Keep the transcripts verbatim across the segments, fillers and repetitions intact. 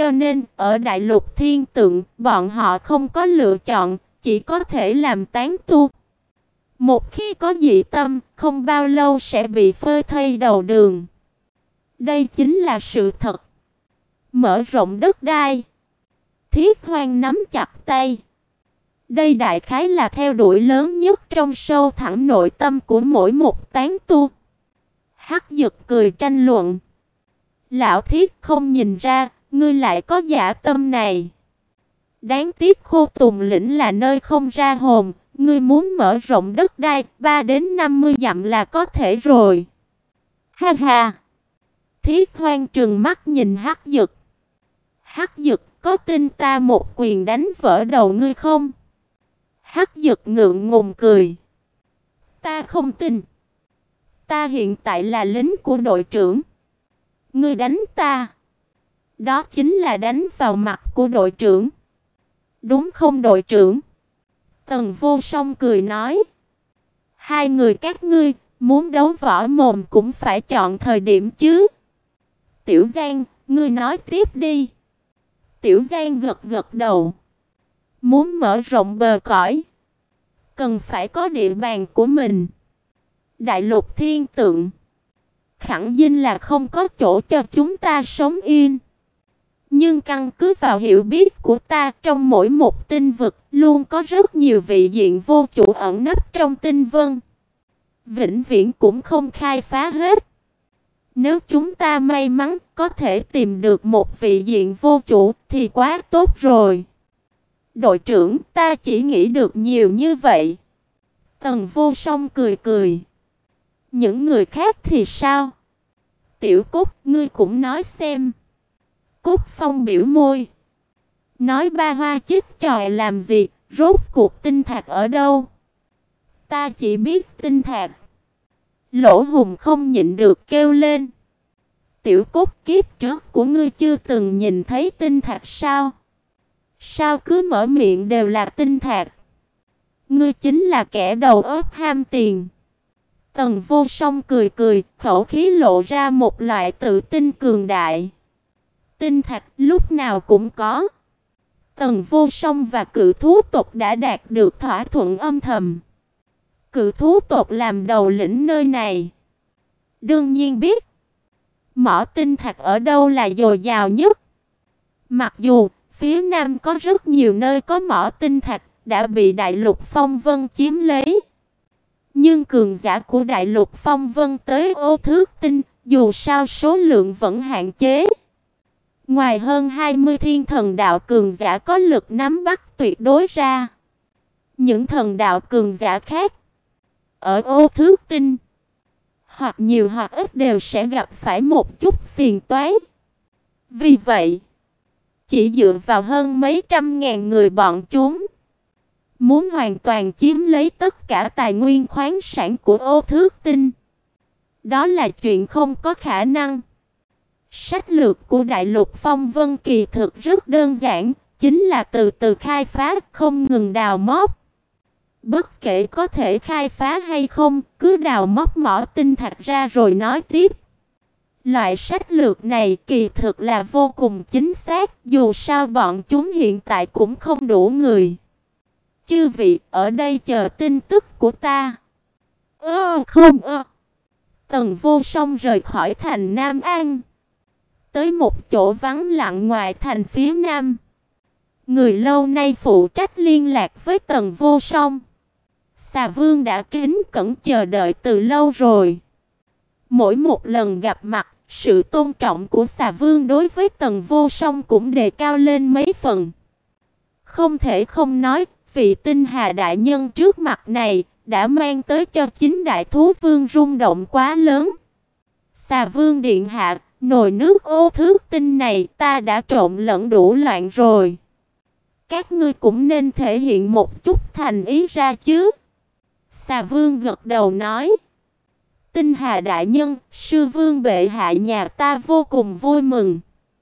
cho nên ở Đại Lục Thiên Tượng, bọn họ không có lựa chọn, chỉ có thể làm tán tu. Một khi có dị tâm, không bao lâu sẽ bị phơi thây đầu đường. Đây chính là sự thật. Mở rộng đất đai. Thiết Hoang nắm chặt tay. Đây đại khái là theo đuổi lớn nhất trong sâu thẳm nội tâm của mỗi một tán tu. Hắc Dực cười tranh luận. Lão Thiết không nhìn ra, ngươi lại có dạ tâm này. Đáng tiếc Khô Tùng lĩnh là nơi không ra hồn, ngươi muốn mở rộng đất đai ba đến năm mươi dặm là có thể rồi. Ha ha. Thiết Hoang trừng mắt nhìn Hắc Dực. Hắc Dực, có tin ta một quyền đánh vỡ đầu ngươi không? Hắc Dực ngượng ngùng cười. Ta không tin. Ta hiện tại là lính của đội trưởng. Ngươi đánh ta, đó chính là đánh vào mặt của đội trưởng. Đúng không đội trưởng? Tần Vô Song cười nói. Hai người các ngươi muốn đấu võ mồm cũng phải chọn thời điểm chứ. Tiểu Giang, ngươi nói tiếp đi. Tiểu Giang gật gật đầu. Muốn mở rộng bờ cõi, cần phải có địa bàn của mình. Đại Lục Thiên Tượng khẳng định là không có chỗ cho chúng ta sống yên. Nhưng căn cứ vào hiểu biết của ta, trong mỗi một tinh vực luôn có rất nhiều vị diện vô chủ ẩn nấp trong tinh vân. Vĩnh viễn cũng không khai phá hết. Nếu chúng ta may mắn có thể tìm được một vị diện vô chủ thì quá tốt rồi. Đội trưởng, ta chỉ nghĩ được nhiều như vậy. Tần Vô Song cười cười. Những người khác thì sao? Tiểu Cúc, ngươi cũng nói xem. Cúc Phong biểu môi. Nói ba hoa chích chòi làm gì, rốt cuộc tinh thạch ở đâu? Ta chỉ biết tinh thạch. Lỗ Hùng không nhịn được kêu lên. Tiểu Cúc, kiếp trước của ngươi chưa từng nhìn thấy tinh thạch sao? Sao cứ mở miệng đều là tinh thạch? Ngươi chính là kẻ đầu óc ham tiền. Tần Vô Song cười cười, khẩu khí lộ ra một loại tự tin cường đại. Tinh thạch lúc nào cũng có. Tần Vô Song và Cự Thú tộc đã đạt được thỏa thuận âm thầm. Cự Thú tộc làm đầu lĩnh nơi này, đương nhiên biết mỏ tinh thạch ở đâu là dồi dào nhất. Mặc dù phía nam có rất nhiều nơi có mỏ tinh thạch đã bị Đại Lục Phong Vân chiếm lấy, nhưng cường giả của Đại Lục Phong Vân tới Ô Thước Tinh, dù sao số lượng vẫn hạn chế. Ngoài hơn hai mươi thiên thần đạo cường giả có lực nắm bắt tuyệt đối ra, những thần đạo cường giả khác ở Ô Thước Tinh hoặc nhiều hoặc ít đều sẽ gặp phải một chút phiền toái. Vì vậy, chỉ dựa vào hơn mấy trăm ngàn người bọn chúng, muốn hoàn toàn chiếm lấy tất cả tài nguyên khoáng sản của Ô Thước Tinh, đó là chuyện không có khả năng. Sách lược của Đại Lục Phong Vân kỳ thực rất đơn giản, chính là từ từ khai phá, không ngừng đào móc. Bất kể có thể khai phá hay không, cứ đào móc mỏ tinh thạch ra rồi nói tiếp. Loại sách lược này kỳ thực là vô cùng chính xác, dù sao bọn chúng hiện tại cũng không đủ người. Chư vị, ở đây chờ tin tức của ta. Ơ không ơ. Tần Vô Song rời khỏi thành Nam An, tới một chỗ vắng lặng ngoài thành phía nam. Người lâu nay phụ trách liên lạc với Tần Vô Song, Xà Vương đã kính cẩn chờ đợi từ lâu rồi. Mỗi một lần gặp mặt, sự tôn trọng của Xà Vương đối với Tần Vô Song cũng đề cao lên mấy phần. Không thể không nói, vị Tinh Hà đại nhân trước mặt này đã mang tới cho chính đại thú vương rung động quá lớn. Xà Vương điện hạ, nồi nước Ô Thước Tinh này ta đã trộn lẫn đủ loạn rồi. Các ngươi cũng nên thể hiện một chút thành ý ra chứ. Xà Vương gật đầu nói. Tinh Hà đại nhân, sư vương bệ hạ nhà ta vô cùng vui mừng.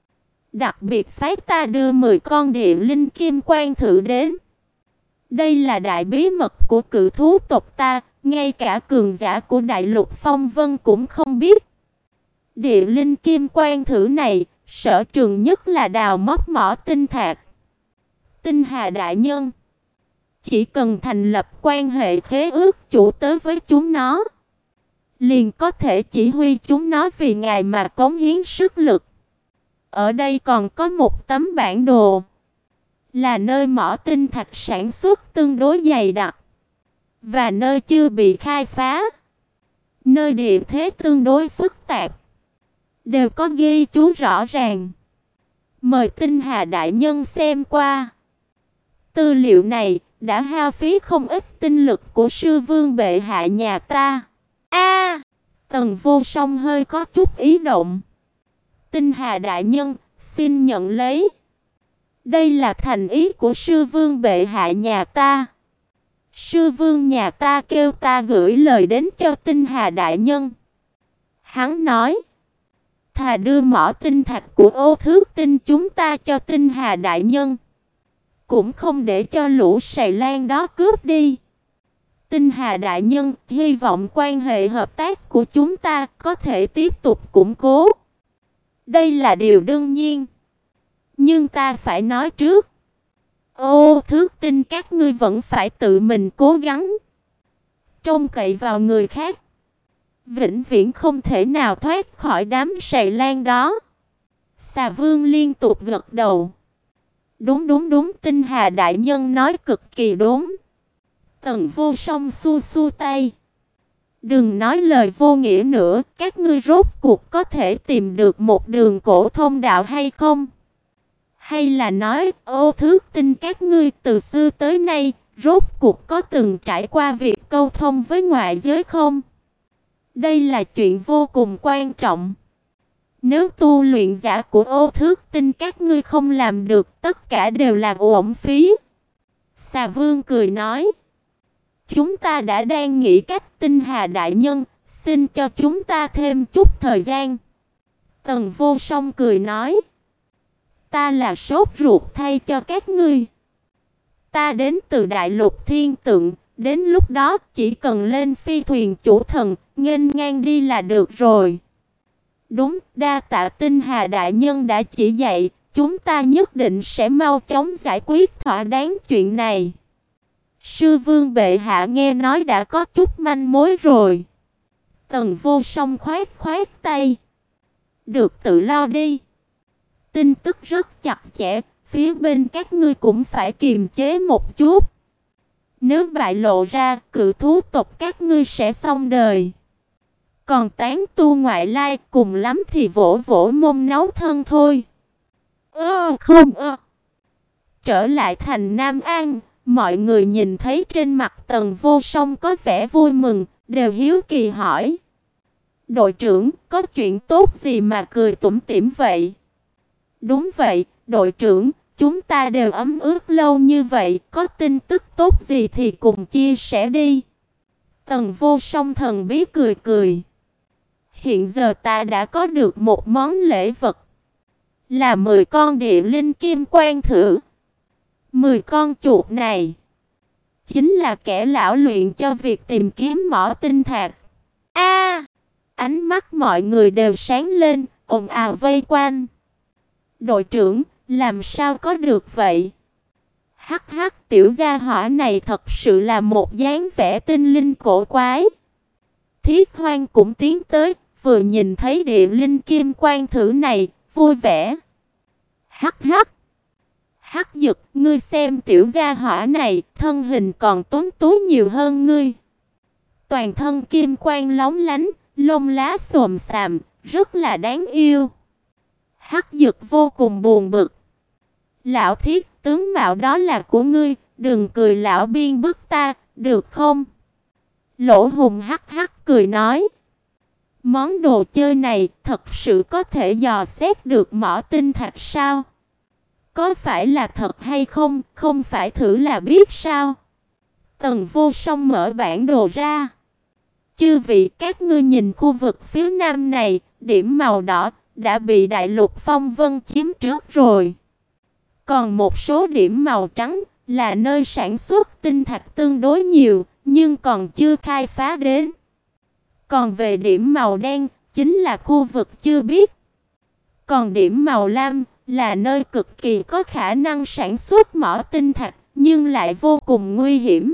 Đặc biệt phái ta đưa mười con địa linh kim quan thử đến. Đây là đại bí mật của Cự Thú tộc ta, ngay cả cường giả của Đại Lục Phong Vân cũng không biết. Địa linh kim quan thử này, Sở trường nhất là đào móc mỏ tinh thạch. Tinh Hà đại nhân, chỉ cần thành lập quan hệ khế ước chủ tớ với chúng nó, liền có thể chỉ huy chúng nó vì ngài mà cống hiến sức lực. Ở đây còn có một tấm bản đồ, là nơi mỏ tinh thạch sản xuất tương đối dày đặc và nơi chưa bị khai phá, nơi địa thế tương đối phức tạp, đều có ghi chú rõ ràng. Mời Tinh Hà đại nhân xem qua. Tư liệu này đã hao phí không ít tinh lực của sư vương bệ hạ nhà ta. A, Tần Vô Song hơi có chút ý động. Tinh Hà đại nhân, xin nhận lấy. Đây là thành ý của sư vương bệ hạ nhà ta. Sư vương nhà ta kêu ta gửi lời đến cho Tinh Hà đại nhân. Hắn nói, thà đưa mỏ tinh thạch của Ô Thước Tinh chúng ta cho Tinh Hà đại nhân, cũng không để cho lũ sầy lan đó cướp đi. Tinh Hà đại nhân, hy vọng quan hệ hợp tác của chúng ta có thể tiếp tục củng cố. Đây là điều đương nhiên. Nhưng ta phải nói trước, Ô Thước Tinh các ngươi vẫn phải tự mình cố gắng. Trông cậy vào người khác, vĩnh viễn không thể nào thoát khỏi đám sầy lan đó. Xà Vương liên tục gật đầu. Đúng đúng đúng, Tinh Hà đại nhân nói cực kỳ đúng. Tần Vô Song xua xua tay. Đừng nói lời vô nghĩa nữa, các ngươi rốt cuộc có thể tìm được một đường cổ thông đạo hay không? Hay là nói, Ô Thước Tinh các ngươi từ xưa tới nay, rốt cuộc có từng trải qua việc câu thông với ngoại giới không? Đây là chuyện vô cùng quan trọng. Nếu tu luyện giả của Ô Thước Tinh các ngươi không làm được, tất cả đều là uổng phí. Xà Vương cười nói, chúng ta đã đang nghĩ cách. Tinh Hà đại nhân, xin cho chúng ta thêm chút thời gian. Tần Vô Song cười nói, ta là sốt ruột thay cho các ngươi. Ta đến từ Đại Lục Thiên Tượng, đến lúc đó chỉ cần lên phi thuyền chủ thần, nghênh ngang đi là được rồi. Đúng, đa tạ Tinh Hà đại nhân đã chỉ dạy, chúng ta nhất định sẽ mau chóng giải quyết thỏa đáng chuyện này. Sư vương bệ hạ nghe nói đã có chút manh mối rồi. Tần Vô Song khoát khoát tay. Được, tự lo đi. Tin tức rất chặt chẽ, phía bên các ngươi cũng phải kiềm chế một chút. Nếu bại lộ ra, cự thú tộc các ngươi sẽ xong đời. Còn tán tu ngoại lai, cùng lắm thì vỗ vỗ mông nấu thân thôi. Ơ không ơ. Trở lại thành Nam An, mọi người nhìn thấy trên mặt Tần Vô Song có vẻ vui mừng, đều hiếu kỳ hỏi. Đội trưởng, có chuyện tốt gì mà cười tủm tỉm vậy? Đúng vậy, đội trưởng, chúng ta đều ấm ức lâu như vậy, có tin tức tốt gì thì cùng chia sẻ đi. Tần Vô Song thần bí cười cười. Hiện giờ ta đã có được một món lễ vật, là mười con địa linh kim quan thử. Mười con chuột này chính là kẻ lão luyện cho việc tìm kiếm mỏ tinh thạch. A! Ánh mắt mọi người đều sáng lên, ồn ào vây quanh. Đội trưởng, làm sao có được vậy? Hắc hắc, tiểu gia hỏa này thật sự là một dáng vẻ tinh linh cổ quái. Thiết Hoang cũng tiến tới, vừa nhìn thấy địa linh kim quan thử này, vui vẻ. Hắc hắc. Hắc Dực, ngươi xem tiểu gia hỏa này, thân hình còn tuấn tú nhiều hơn ngươi. Toàn thân kim quang lóng lánh, lông lá xồm xàm, rất là đáng yêu. Hắc Dực vô cùng buồn bực. Lão Thiết, tướng mạo đó là của ngươi, đừng cười lão biên bức ta, được không? Lỗ Hùng hắc hắc cười nói. Món đồ chơi này thật sự có thể dò xét được mỏ tinh thạch sao? Có phải là thật hay không, không phải thử là biết sao? Tần Vô Song mở bản đồ ra. Chư vị, các ngươi nhìn khu vực phía nam này, điểm màu đỏ đã bị Đại Lục Phong Vân chiếm trước rồi. Còn một số điểm màu trắng là nơi sản xuất tinh thạch tương đối nhiều, nhưng còn chưa khai phá đến. Còn về điểm màu đen, chính là khu vực chưa biết. Còn điểm màu lam là nơi cực kỳ có khả năng sản xuất mỏ tinh thạch, nhưng lại vô cùng nguy hiểm.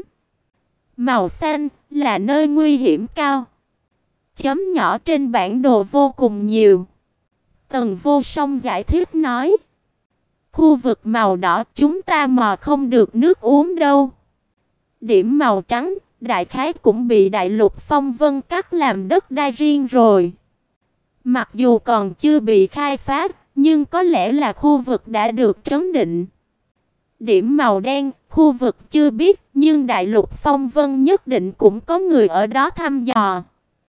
Màu xanh là nơi nguy hiểm cao. Chấm nhỏ trên bản đồ vô cùng nhiều. Tần Vô Song giải thích nói. Khu vực màu đỏ chúng ta mò không được nước uống đâu. Điểm màu trắng, đại khái cũng bị đại lục phong vân cắt làm đất đai riêng rồi. Mặc dù còn chưa bị khai phá, nhưng có lẽ là khu vực đã được trấn định. Điểm màu đen, khu vực chưa biết, nhưng đại lục phong vân nhất định cũng có người ở đó thăm dò.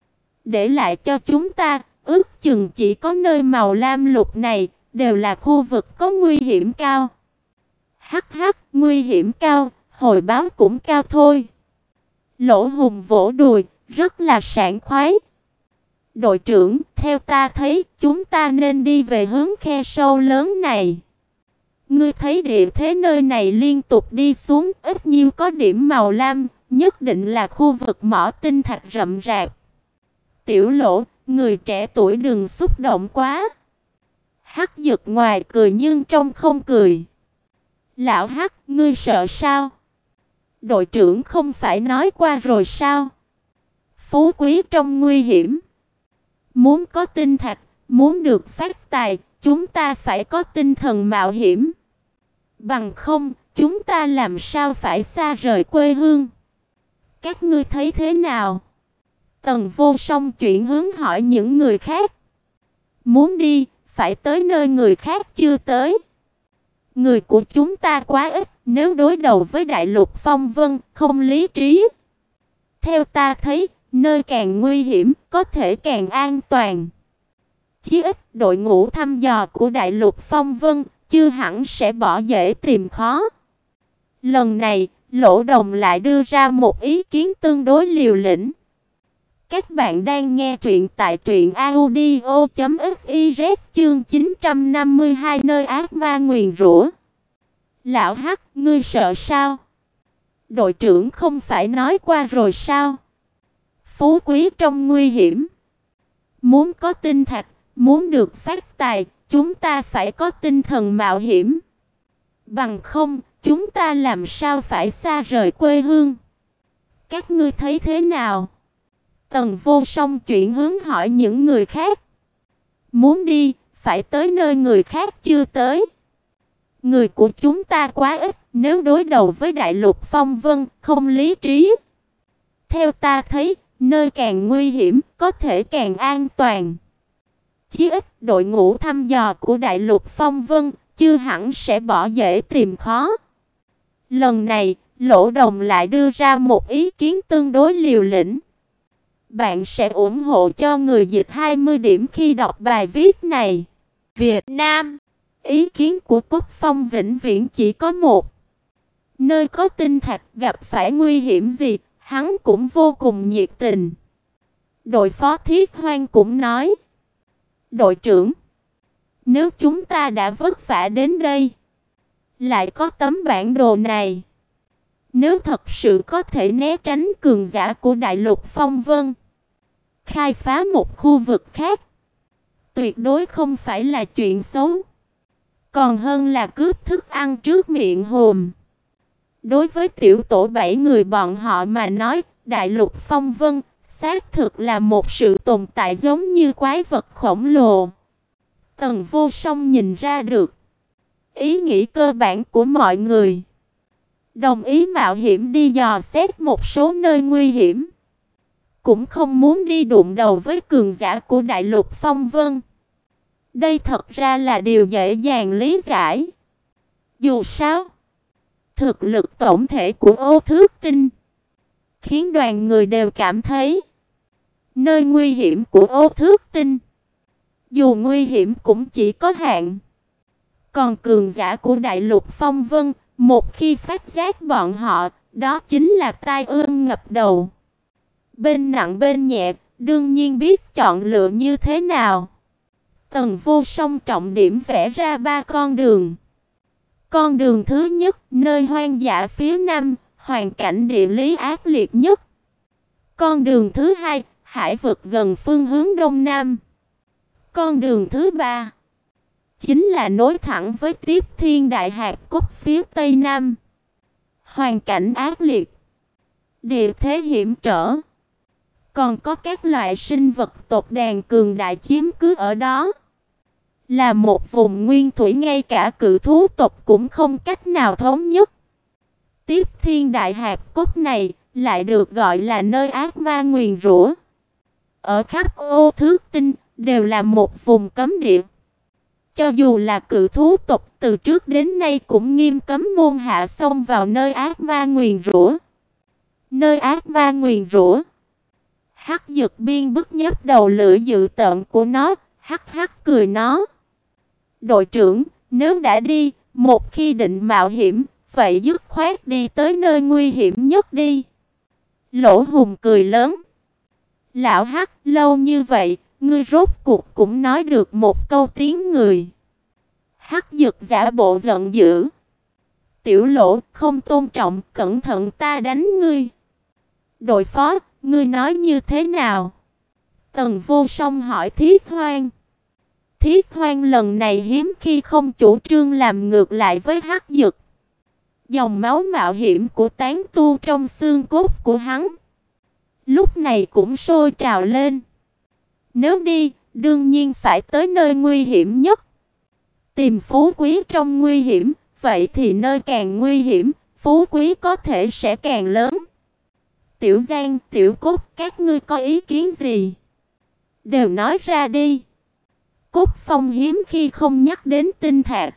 Để lại cho chúng ta, ước chừng chỉ có nơi màu lam lục này, đều là khu vực có nguy hiểm cao. Hắc hắc, nguy hiểm cao, hồi báo cũng cao thôi. Lỗ Hùng vỗ đùi, rất là sảng khoái. Đội trưởng, theo ta thấy, chúng ta nên đi về hướng khe sâu lớn này. Ngươi thấy địa thế nơi này liên tục đi xuống, ít nhiều có điểm màu lam, nhất định là khu vực mỏ tinh thạch rậm rạp. Tiểu Lỗ, người trẻ tuổi đừng xúc động quá. Hắc Dực ngoài cười nhưng trong không cười. Lão Hắc, ngươi sợ sao? Đội trưởng không phải nói qua rồi sao? Phú quý trong nguy hiểm. Muốn có tinh thạch, muốn được phát tài, chúng ta phải có tinh thần mạo hiểm. Bằng không, chúng ta làm sao phải xa rời quê hương? Các ngươi thấy thế nào? Tần Vô Song chuyển hướng hỏi những người khác. Muốn đi, phải tới nơi người khác chưa tới. Người của chúng ta quá ít, nếu đối đầu với đại lục phong vân, không lý trí. Theo ta thấy, nơi càng nguy hiểm, có thể càng an toàn. Chí ít, đội ngũ thăm dò của đại lục phong vân, chưa hẳn sẽ bỏ dễ tìm khó. Lần này, Lỗ Đồng lại đưa ra một ý kiến tương đối liều lĩnh. Các bạn đang nghe truyện tại truyện audio chấm fiz chương chín trăm năm mươi hai nơi ác ma nguyền rủa. Lão Hắc, ngươi sợ sao? Đội trưởng không phải nói qua rồi sao? Phú quý trong nguy hiểm. Muốn có tinh thạch, muốn được phát tài, chúng ta phải có tinh thần mạo hiểm. Bằng không, chúng ta làm sao phải xa rời quê hương? Các ngươi thấy thế nào? Tần Vô Song chuyển hướng hỏi những người khác. Muốn đi, phải tới nơi người khác chưa tới. Người của chúng ta quá ít, nếu đối đầu với đại lục phong vân, không lý trí. Theo ta thấy, nơi càng nguy hiểm, có thể càng an toàn. Chí ít, đội ngũ thăm dò của đại lục phong vân, chưa hẳn sẽ bỏ dễ tìm khó. Lần này, Lỗ Đồng lại đưa ra một ý kiến tương đối liều lĩnh. Bạn sẽ ủng hộ cho người dịch hai mươi điểm khi đọc bài viết này. Việt Nam. Ý kiến của Cốt Phong vĩnh viễn chỉ có một. Nơi có tinh thạch gặp phải nguy hiểm gì, hắn cũng vô cùng nhiệt tình. Đội phó Thiết Hoang cũng nói. Đội trưởng, nếu chúng ta đã vất vả đến đây, lại có tấm bản đồ này, nếu thật sự có thể né tránh cường giả của đại lục phong vân, khai phá một khu vực khác, tuyệt đối không phải là chuyện xấu. Còn hơn là cướp thức ăn trước miệng hùm. Đối với tiểu tổ bảy người bọn họ mà nói, đại lục phong vân xác thực là một sự tồn tại giống như quái vật khổng lồ. Tần Vô Song nhìn ra được ý nghĩ cơ bản của mọi người, đồng ý mạo hiểm đi dò xét một số nơi nguy hiểm, cũng không muốn đi đụng đầu với cường giả của đại lục phong vân. Đây thật ra là điều dễ dàng lý giải. Dù sao, thực lực tổng thể của Ô Thước Tinh khiến đoàn người đều cảm thấy nơi nguy hiểm của Ô Thước Tinh, dù nguy hiểm cũng chỉ có hạn. Còn cường giả của đại lục phong vân, một khi phát giác bọn họ, đó chính là tai ương ngập đầu. Bên nặng bên nhẹ, đương nhiên biết chọn lựa như thế nào. Tần Vô Song trọng điểm vẽ ra ba con đường. Con đường thứ nhất, nơi hoang dã phía nam, hoàn cảnh địa lý ác liệt nhất. Con đường thứ hai, hải vực gần phương hướng đông nam. Con đường thứ ba, chính là nối thẳng với Tiếp Thiên Đại Hạp Cốc phía tây nam. Hoàn cảnh ác liệt, địa thế hiểm trở, còn có các loại sinh vật tộc đàn cường đại chiếm cứ ở đó. Là một vùng nguyên thủy ngay cả cự thú tộc cũng không cách nào thống nhất. Tiếp Thiên Đại Hạp Cốc này lại được gọi là nơi ác ma nguyền rủa. Ở khắp Ô Thước Tinh đều là một vùng cấm địa. Cho dù là cự thú tộc từ trước đến nay cũng nghiêm cấm môn hạ xông vào nơi ác ma nguyền rủa. Nơi ác ma nguyền rủa. Hắc Dực Biên bức nhấp đầu lưỡi dự tợn của nó, hắc hắc cười nó. Đội trưởng, nếu đã đi, một khi định mạo hiểm, vậy dứt khoát đi tới nơi nguy hiểm nhất đi. Lỗ Hùng cười lớn. Lão Hắc, lâu như vậy, ngươi rốt cuộc cũng nói được một câu tiếng người. Hắc Dực giả bộ giận dữ. Tiểu Lỗ, không tôn trọng, cẩn thận ta đánh ngươi. Đội phó, ngươi nói như thế nào? Tần Vô Song hỏi Thiết Hoang. Thiết Hoang lần này hiếm khi không chủ trương làm ngược lại với Hắc Dực. Dòng máu mạo hiểm của tán tu trong xương cốt của hắn lúc này cũng sôi trào lên. Nếu đi, đương nhiên phải tới nơi nguy hiểm nhất. Tìm phú quý trong nguy hiểm, vậy thì nơi càng nguy hiểm, phú quý có thể sẽ càng lớn. Tiểu Giang, Tiểu Cốt, các ngươi có ý kiến gì? Đều nói ra đi. Cốt Phong hiếm khi không nhắc đến tinh thạch.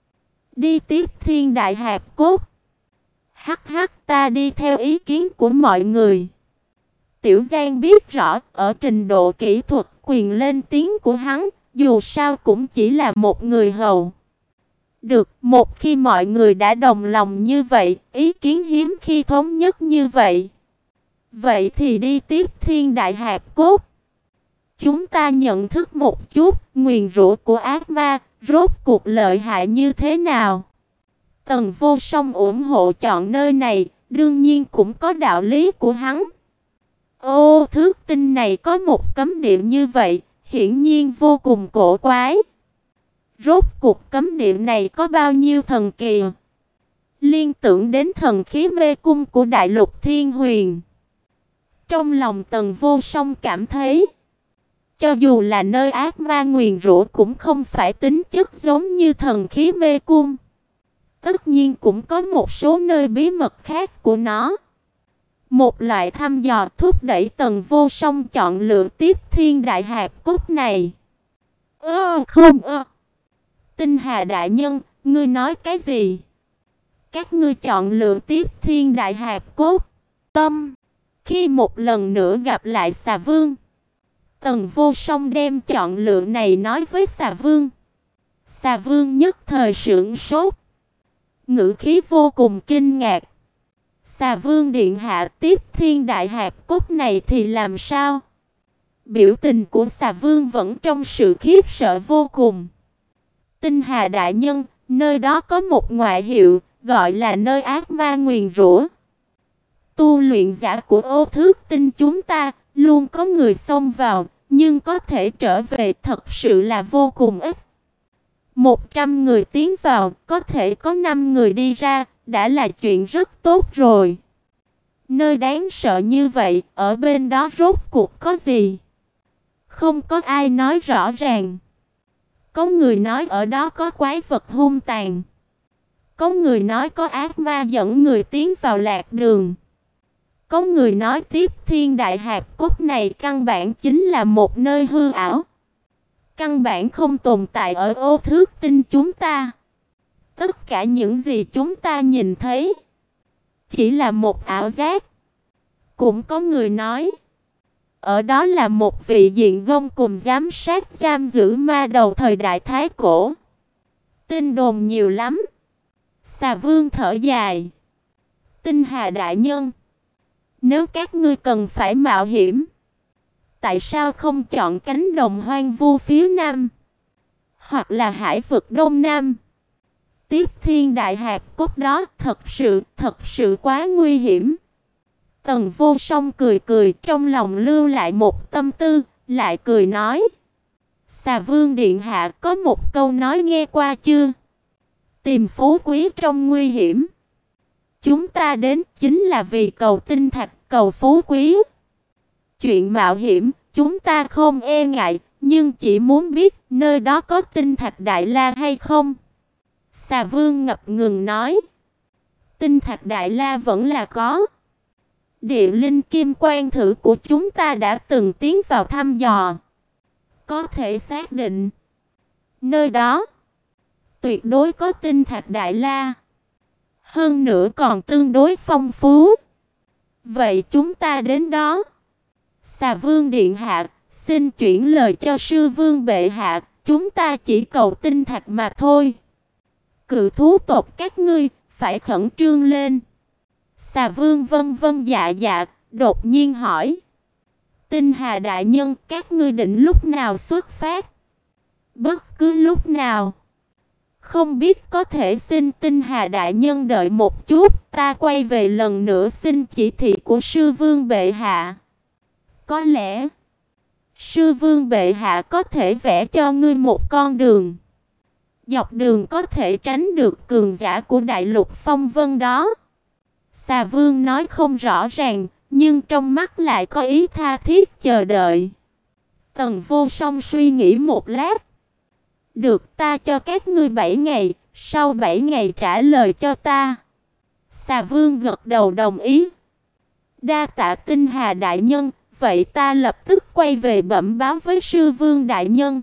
Đi Tiếp Thiên Đại Hạp Cốt. Hắc hắc, ta đi theo ý kiến của mọi người. Tiểu Giang biết rõ, ở trình độ kỹ thuật quyền lên tiếng của hắn, dù sao cũng chỉ là một người hầu. Được, một khi mọi người đã đồng lòng như vậy, ý kiến hiếm khi thống nhất như vậy. Vậy thì đi Tiếp Thiên Đại Hạp Cốt. Chúng ta nhận thức một chút, nguyền rủa của ác ma, rốt cuộc lợi hại như thế nào. Tần Vô Song ủng hộ chọn nơi này, đương nhiên cũng có đạo lý của hắn. Ô Thước Tinh này có một cấm địa như vậy, hiển nhiên vô cùng cổ quái. Rốt cuộc cấm địa này có bao nhiêu thần kỳ? Liên tưởng đến thần khí mê cung của Đại Lục Thiên Huyền. Trong lòng Tần Vô Song cảm thấy, cho dù là nơi ác ma nguyền rủa cũng không phải tính chất giống như thần khí mê cung. Tất nhiên cũng có một số nơi bí mật khác của nó. Một loại thăm dò thúc đẩy Tần Vô Song chọn lựa Tiếp Thiên Đại Hạp Cốt này. Ơ không ơ. Tinh Hà đại nhân, ngươi nói cái gì? Các ngươi chọn lựa Tiếp Thiên Đại Hạp Cốt. Tâm. Khi một lần nữa gặp lại Xà Vương, Tần Vô Song đem chọn lựa này nói với Xà Vương. Xà Vương nhất thời sửng sốt, ngữ khí vô cùng kinh ngạc. Xà Vương điện hạ, Tiếp Thiên Đại Hạp Cốt này thì làm sao? Biểu tình của Xà Vương vẫn trong sự khiếp sợ vô cùng. Tinh Hà đại nhân, nơi đó có một ngoại hiệu, gọi là nơi ác ma nguyền rủa. Tu luyện giả của Ô Thước Tinh chúng ta, luôn có người xông vào, nhưng có thể trở về thật sự là vô cùng ít. Một trăm người tiến vào, có thể có năm người đi ra, đã là chuyện rất tốt rồi. Nơi đáng sợ như vậy, ở bên đó rốt cuộc có gì? Không có ai nói rõ ràng. Có người nói ở đó có quái vật hung tàn. Có người nói có ác ma dẫn người tiến vào lạc đường. Có người nói Tiếp Thiên Đại Hạp Cốt này căn bản chính là một nơi hư ảo. Căn bản không tồn tại ở Ô Thước Tinh chúng ta. Tất cả những gì chúng ta nhìn thấy chỉ là một ảo giác. Cũng có người nói ở đó là một vị diện gông cùng giám sát giam giữ ma đầu thời đại Thái Cổ. Tin đồn nhiều lắm. Xà Vương thở dài. Tinh Hà đại nhân, nếu các ngươi cần phải mạo hiểm, tại sao không chọn cánh đồng hoang vu phía nam, hoặc là hải vực đông nam? Tiếp Thiên Đại Hạp Cốt đó thật sự, thật sự quá nguy hiểm. Tần Vô Song cười cười, trong lòng lưu lại một tâm tư, lại cười nói. Xà Vương điện hạ, có một câu nói nghe qua chưa? Tìm phú quý trong nguy hiểm. Chúng ta đến chính là vì cầu tinh thạch, cầu phú quý. Chuyện mạo hiểm, chúng ta không e ngại, nhưng chỉ muốn biết nơi đó có tinh thạch Đại La hay không. Xà Vương ngập ngừng nói. Tinh thạch Đại La vẫn là có. Địa linh kim quan thử của chúng ta đã từng tiến vào thăm dò. Có thể xác định nơi đó tuyệt đối có tinh thạch Đại La. Hơn nữa còn tương đối phong phú. Vậy chúng ta đến đó. Xà Vương điện hạ, xin chuyển lời cho sư vương bệ hạ, chúng ta chỉ cầu tinh thạch mà thôi. Cự thú tộc các ngươi phải khẩn trương lên. Xà Vương vân vân dạ dạ, đột nhiên hỏi. Tinh Hà đại nhân, các ngươi định lúc nào xuất phát? Bất cứ lúc nào. Không biết có thể xin Tinh Hà đại nhân đợi một chút, ta quay về lần nữa xin chỉ thị của sư vương bệ hạ. Có lẽ sư vương bệ hạ có thể vẽ cho ngươi một con đường. Dọc đường có thể tránh được cường giả của đại lục phong vân đó. Xà Vương nói không rõ ràng, nhưng trong mắt lại có ý tha thiết chờ đợi. Tần Vô Song suy nghĩ một lát. Được, ta cho các ngươi bảy ngày, sau bảy ngày trả lời cho ta. Xà Vương gật đầu đồng ý. Đa tạ Tinh Hà đại nhân, vậy ta lập tức quay về bẩm báo với sư vương đại nhân.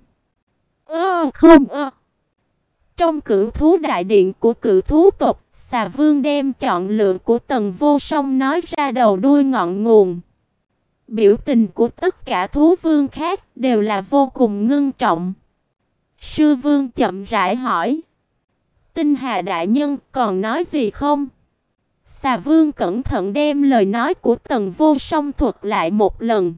Ơ không ơ. Trong cửu thú đại điện của cửu thú tộc, Xà Vương đem chọn lựa của Tần Vô Song nói ra đầu đuôi ngọn nguồn. Biểu tình của tất cả thú vương khác đều là vô cùng ngưng trọng. Sư vương chậm rãi hỏi. Tinh Hà đại nhân còn nói gì không? Xà Vương cẩn thận đem lời nói của Tần Vô Song thuật lại một lần.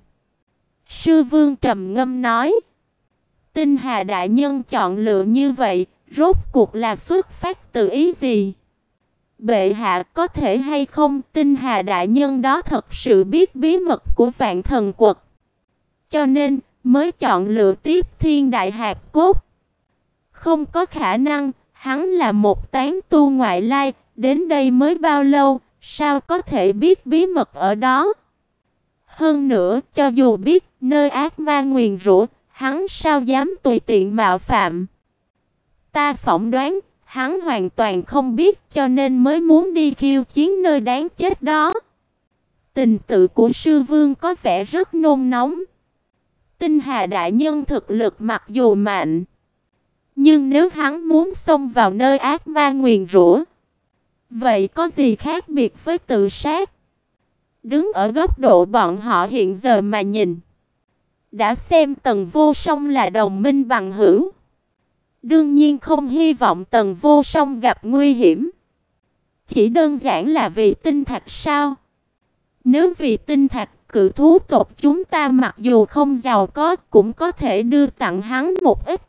Sư vương trầm ngâm nói. Tinh Hà đại nhân chọn lựa như vậy, rốt cuộc là xuất phát từ ý gì? Bệ hạ có thể hay không Tinh Hà đại nhân đó thật sự biết bí mật của Vạn Thần Quật, cho nên mới chọn lựa Tiếp Thiên Đại Hạp Cốt. Không có khả năng, hắn là một tán tu ngoại lai, đến đây mới bao lâu, sao có thể biết bí mật ở đó? Hơn nữa, cho dù biết nơi ác ma nguyền rủa, hắn sao dám tùy tiện mạo phạm? Ta phỏng đoán, hắn hoàn toàn không biết cho nên mới muốn đi khiêu chiến nơi đáng chết đó. Tình tự của sư vương có vẻ rất nôn nóng. Tinh Hà đại nhân thực lực mặc dù mạnh, nhưng nếu hắn muốn xông vào nơi ác ma nguyền rủa, vậy có gì khác biệt với tự sát? Đứng ở góc độ bọn họ hiện giờ mà nhìn, đã xem Tần Vô Song là đồng minh bằng hữu, đương nhiên không hy vọng Tần Vô Song gặp nguy hiểm. Chỉ đơn giản là vì tinh thạch sao? Nếu vì tinh thạch, cự thú tộc chúng ta mặc dù không giàu có cũng có thể đưa tặng hắn một ít.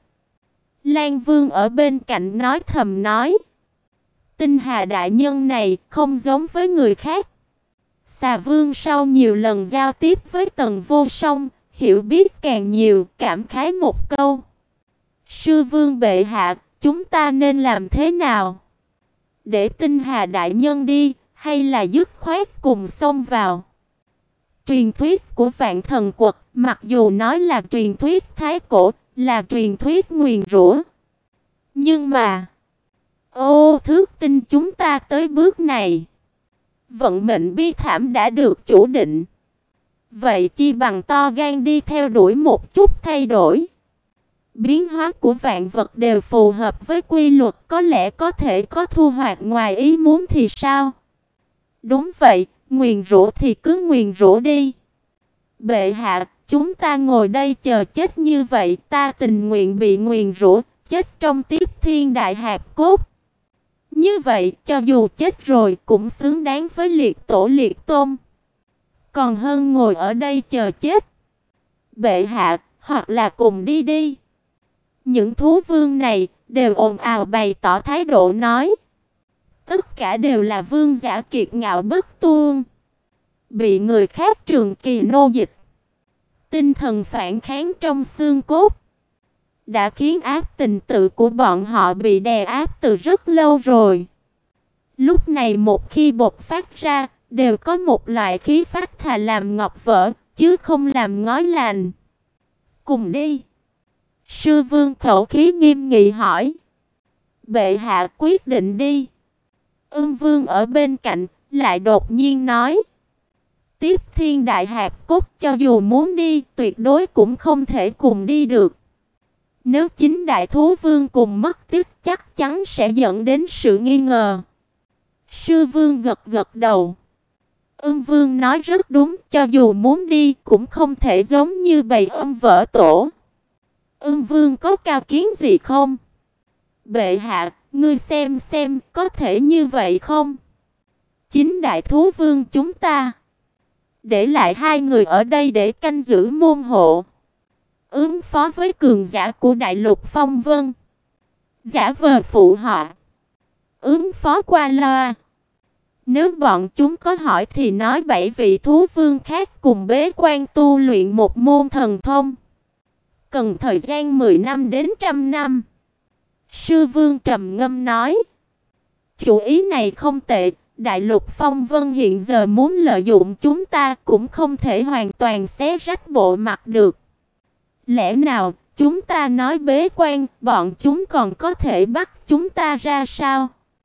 Lan Vương ở bên cạnh nói thầm nói. Tinh Hà đại nhân này không giống với người khác. Xà Vương sau nhiều lần giao tiếp với Tần Vô Song, hiểu biết càng nhiều, cảm khái một câu. Sư vương bệ hạ, chúng ta nên làm thế nào? Để Tinh Hà đại nhân đi, hay là dứt khoát cùng xông vào? Truyền thuyết của Vạn Thần Quật, mặc dù nói là truyền thuyết thái cổ, là truyền thuyết nguyền rủa, nhưng mà ô thước tin chúng ta tới bước này, vận mệnh bi thảm đã được chủ định. Vậy chi bằng to gan đi theo đuổi một chút thay đổi. Biến hóa của vạn vật đều phù hợp với quy luật, có lẽ có thể có thu hoạch ngoài ý muốn thì sao? Đúng vậy, nguyền rủa thì cứ nguyền rủa đi. Bệ hạ, chúng ta ngồi đây chờ chết như vậy, ta tình nguyện bị nguyền rủa, chết trong Tiếp Thiên Đại Hạp Cốt. Như vậy, cho dù chết rồi cũng xứng đáng với liệt tổ liệt tôn, còn hơn ngồi ở đây chờ chết. Bệ hạ, hoặc là cùng đi đi. Những thú vương này đều ồn ào bày tỏ thái độ nói. Tất cả đều là vương giả kiệt ngạo bất tuân, bị người khác trường kỳ nô dịch, tinh thần phản kháng trong xương cốt. đã khiến ác tình tự của bọn họ bị đè áp từ rất lâu rồi. Lúc này một khi bộc phát ra, đều có một loại khí phách thà làm ngọc vỡ, chứ không làm ngói lành. Cùng đi. Sư vương khẩu khí nghiêm nghị hỏi. Bệ hạ quyết định đi. Ưng vương ở bên cạnh, lại đột nhiên nói. Tiếp thiên đại hạp cốt cho dù muốn đi, tuyệt đối cũng không thể cùng đi được. Nếu chính đại thú vương cùng mất tích chắc chắn sẽ dẫn đến sự nghi ngờ. Sư vương gật gật đầu. Ưng vương nói rất đúng, cho dù muốn đi cũng không thể giống như bầy ong vỡ tổ. Ưng vương có cao kiến gì không? Bệ hạ, ngươi xem xem có thể như vậy không? Chính đại thú vương chúng ta để lại hai người ở đây để canh giữ môn hộ, ứng phó với cường giả của đại lục phong vân. Giả vờ phụ họ, ứng phó qua loa. Nếu bọn chúng có hỏi thì nói bảy vị thú vương khác cùng bế quan tu luyện một môn thần thông, cần thời gian mười năm đến trăm năm. Sư vương trầm ngâm nói. Chủ ý này không tệ. Đại lục phong vân hiện giờ muốn lợi dụng chúng ta cũng không thể hoàn toàn xé rách bộ mặt được. Lẽ nào chúng ta nói bế quan, bọn chúng còn có thể bắt chúng ta ra sao?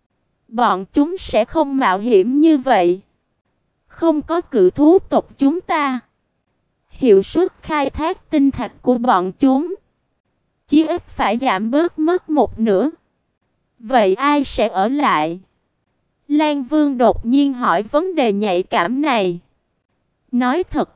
Bọn chúng sẽ không mạo hiểm như vậy. Không có cự thú tộc chúng ta, hiệu suất khai thác tinh thạch của bọn chúng chí ít phải giảm bớt mất một nửa. Vậy ai sẽ ở lại? Lan Vương đột nhiên hỏi vấn đề nhạy cảm này. Nói thật,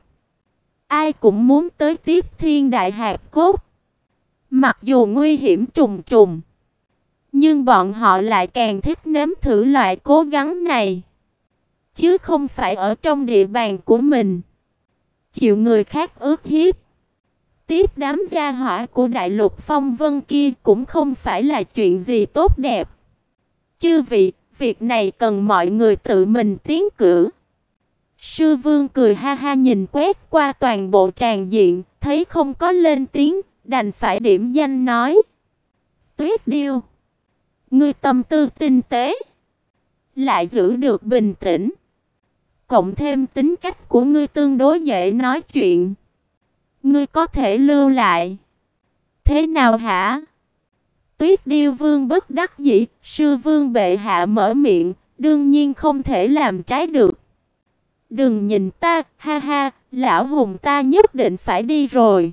ai cũng muốn tới tiếp thiên đại hạp cốt. Mặc dù nguy hiểm trùng trùng, nhưng bọn họ lại càng thích nếm thử loại cố gắng này, chứ không phải ở trong địa bàn của mình chịu người khác ức hiếp. Tiếp đám gia hỏa của đại lục phong vân kia cũng không phải là chuyện gì tốt đẹp. Chư vị, việc này cần mọi người tự mình tiến cử. Sư vương cười ha ha nhìn quét qua toàn bộ tràng diện, thấy không có lên tiếng, đành phải điểm danh nói. Tuyết Điêu, ngươi tâm tư tinh tế, lại giữ được bình tĩnh, cộng thêm tính cách của ngươi tương đối dễ nói chuyện, ngươi có thể lưu lại. Thế nào hả? Tuyết Điêu vương bất đắc dĩ. Sư vương bệ hạ mở miệng, đương nhiên không thể làm trái được. Đừng nhìn ta, ha ha, lão hùng ta nhất định phải đi rồi.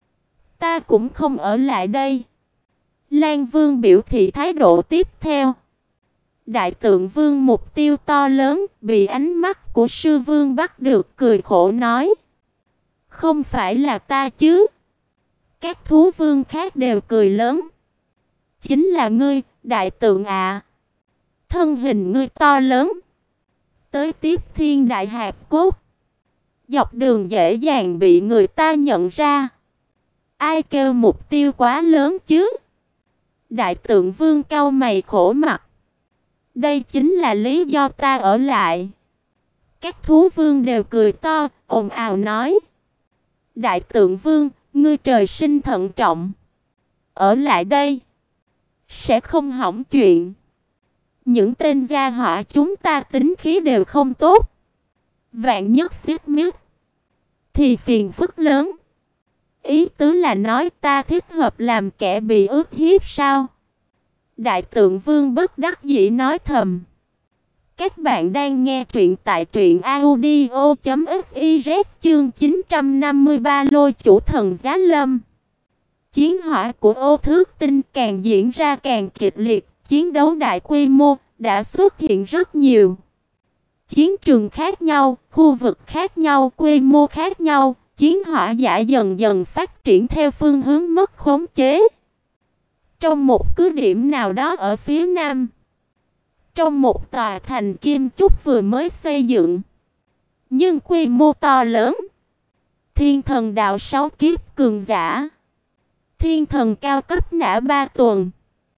Ta cũng không ở lại đây. Lan vương biểu thị thái độ tiếp theo. Đại tượng vương mục tiêu to lớn, bị ánh mắt của sư vương bắt được, cười khổ nói. Không phải là ta chứ? Các thú vương khác đều cười lớn. Chính là ngươi, đại tượng ạ. À. Thân hình ngươi to lớn, tới tiếp thiên đại hạp cốt, dọc đường dễ dàng bị người ta nhận ra. Ai kêu mục tiêu quá lớn chứ? Đại tượng vương cau mày khổ mặt. Đây chính là lý do ta ở lại. Các thú vương đều cười to, ồn ào nói. Đại tượng vương, ngươi trời sinh thận trọng. Ở lại đây sẽ không hỏng chuyện. Những tên gia họa chúng ta tính khí đều không tốt. Vạn nhất xích mít thì phiền phức lớn. Ý tứ là nói ta thích hợp làm kẻ bị ức hiếp sao? Đại tượng vương bất đắc dĩ nói thầm. Các bạn đang nghe truyện tại truyện audio chấm fiz chương chín trăm năm mươi ba Lôi chủ thần giá lâm. Chiến hỏa của Ô Thước Tinh càng diễn ra càng kịch liệt, chiến đấu đại quy mô đã xuất hiện rất nhiều. Chiến trường khác nhau, khu vực khác nhau, quy mô khác nhau, chiến hỏa giả dần dần phát triển theo phương hướng mất khống chế. Trong một cứ điểm nào đó ở phía nam, trong một tòa thành kim chúc vừa mới xây dựng, nhưng quy mô to lớn, thiên thần đạo sáu kiếp cường giả, thiên thần cao cấp nã ba tuần,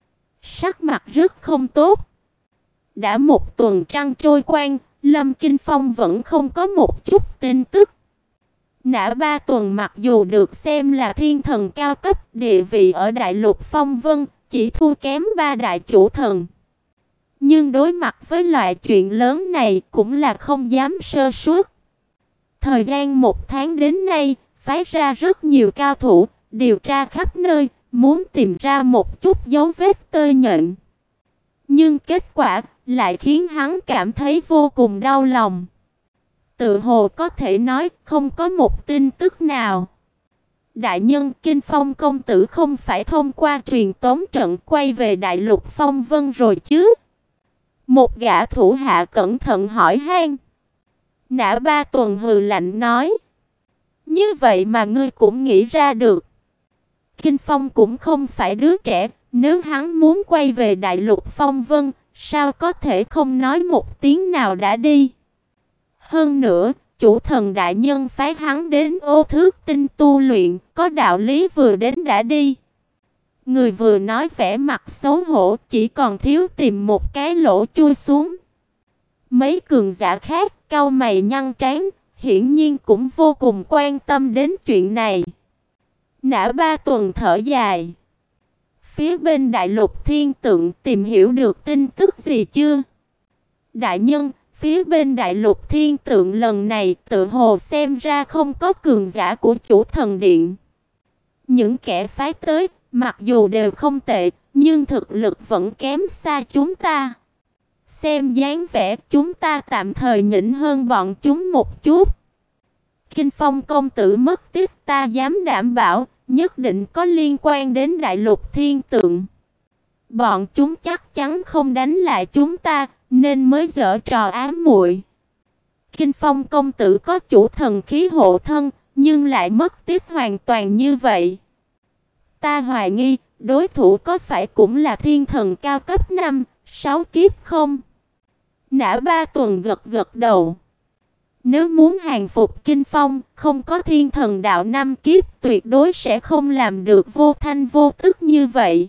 sắc mặt rất không tốt. Đã một tuần trăng trôi qua, Lâm Kinh Phong vẫn không có một chút tin tức. Nã Ba Tuần mặc dù được xem là thiên thần cao cấp, địa vị ở đại lục phong vân chỉ thua kém ba đại chủ thần. Nhưng đối mặt với loại chuyện lớn này cũng là không dám sơ suất. Thời gian một tháng đến nay, phái ra rất nhiều cao thủ, điều tra khắp nơi, muốn tìm ra một chút dấu vết tơ nhện. Nhưng kết quả lại khiến hắn cảm thấy vô cùng đau lòng. Tự hồ có thể nói không có một tin tức nào. Đại nhân, Kinh Phong công tử không phải thông qua truyền tống trận quay về đại lục phong vân rồi chứ? Một gã thủ hạ cẩn thận hỏi han. Nã Ba Tuần hừ lạnh nói. Như vậy mà ngươi cũng nghĩ ra được. Kinh Phong cũng không phải đứa trẻ, nếu hắn muốn quay về đại lục phong vân, sao có thể không nói một tiếng nào đã đi. Hơn nữa, chủ thần đại nhân phái hắn đến Ô Thước Tinh tu luyện, có đạo lý vừa đến đã đi. Người vừa nói vẻ mặt xấu hổ, chỉ còn thiếu tìm một cái lỗ chui xuống. Mấy cường giả khác cau mày nhăn trán, hiển nhiên cũng vô cùng quan tâm đến chuyện này. Nã Ba Tuần thở dài. Phía bên đại lục thiên tượng tìm hiểu được tin tức gì chưa? Đại nhân, phía bên đại lục thiên tượng lần này tự hồ xem ra không có cường giả của chủ thần điện. Những kẻ phái tới, mặc dù đều không tệ, nhưng thực lực vẫn kém xa chúng ta. Xem dáng vẻ chúng ta tạm thời nhỉnh hơn bọn chúng một chút. Kinh Phong công tử mất tích, ta dám đảm bảo nhất định có liên quan đến đại lục thiên tượng. Bọn chúng chắc chắn không đánh lại chúng ta, nên mới giở trò ám muội. Kinh Phong công tử có chủ thần khí hộ thân, nhưng lại mất tích hoàn toàn như vậy. Ta hoài nghi, đối thủ có phải cũng là thiên thần cao cấp năm, sáu kiếp không? Nã Ba Tuần gật gật đầu. Nếu muốn hàng phục Kinh Phong, không có thiên thần đạo năm kiếp tuyệt đối sẽ không làm được vô thanh vô tức như vậy.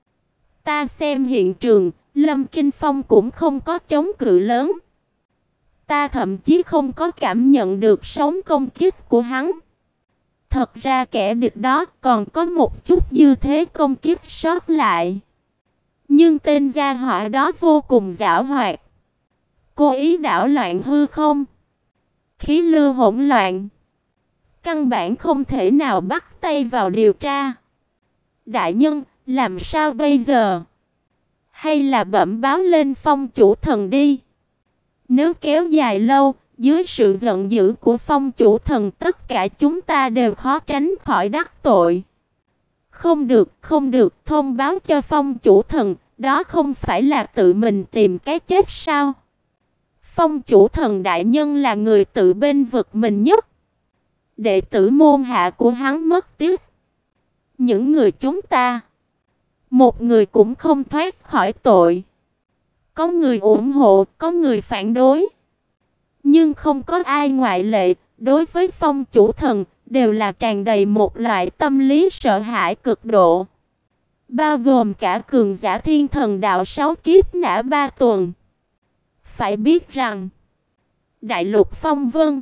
Ta xem hiện trường, Lâm Kinh Phong cũng không có chống cự lớn. Ta thậm chí không có cảm nhận được sóng công kích của hắn. Thật ra kẻ địch đó còn có một chút dư thế công kích sót lại. Nhưng tên gia hỏa đó vô cùng giảo hoạt. Cố ý đảo loạn hư không. Khí lưu hỗn loạn. Căn bản không thể nào bắt tay vào điều tra. Đại nhân, làm sao bây giờ? Hay là bẩm báo lên Phong chủ thần đi. Nếu kéo dài lâu, dưới sự giận dữ của Phong chủ thần tất cả chúng ta đều khó tránh khỏi đắc tội. Không được, không được, thông báo cho Phong chủ thần, đó không phải là tự mình tìm cái chết sao? Phong chủ thần đại nhân là người tự bên vực mình nhất. Đệ tử môn hạ của hắn mất tiếc. Những người chúng ta, một người cũng không thoát khỏi tội. Có người ủng hộ, có người phản đối. Nhưng không có ai ngoại lệ, đối với Phong chủ thần đều là tràn đầy một loại tâm lý sợ hãi cực độ. Bao gồm cả cường giả thiên thần đạo sáu kiếp Nã Ba Tuần. Phải biết rằng, đại lục phong vân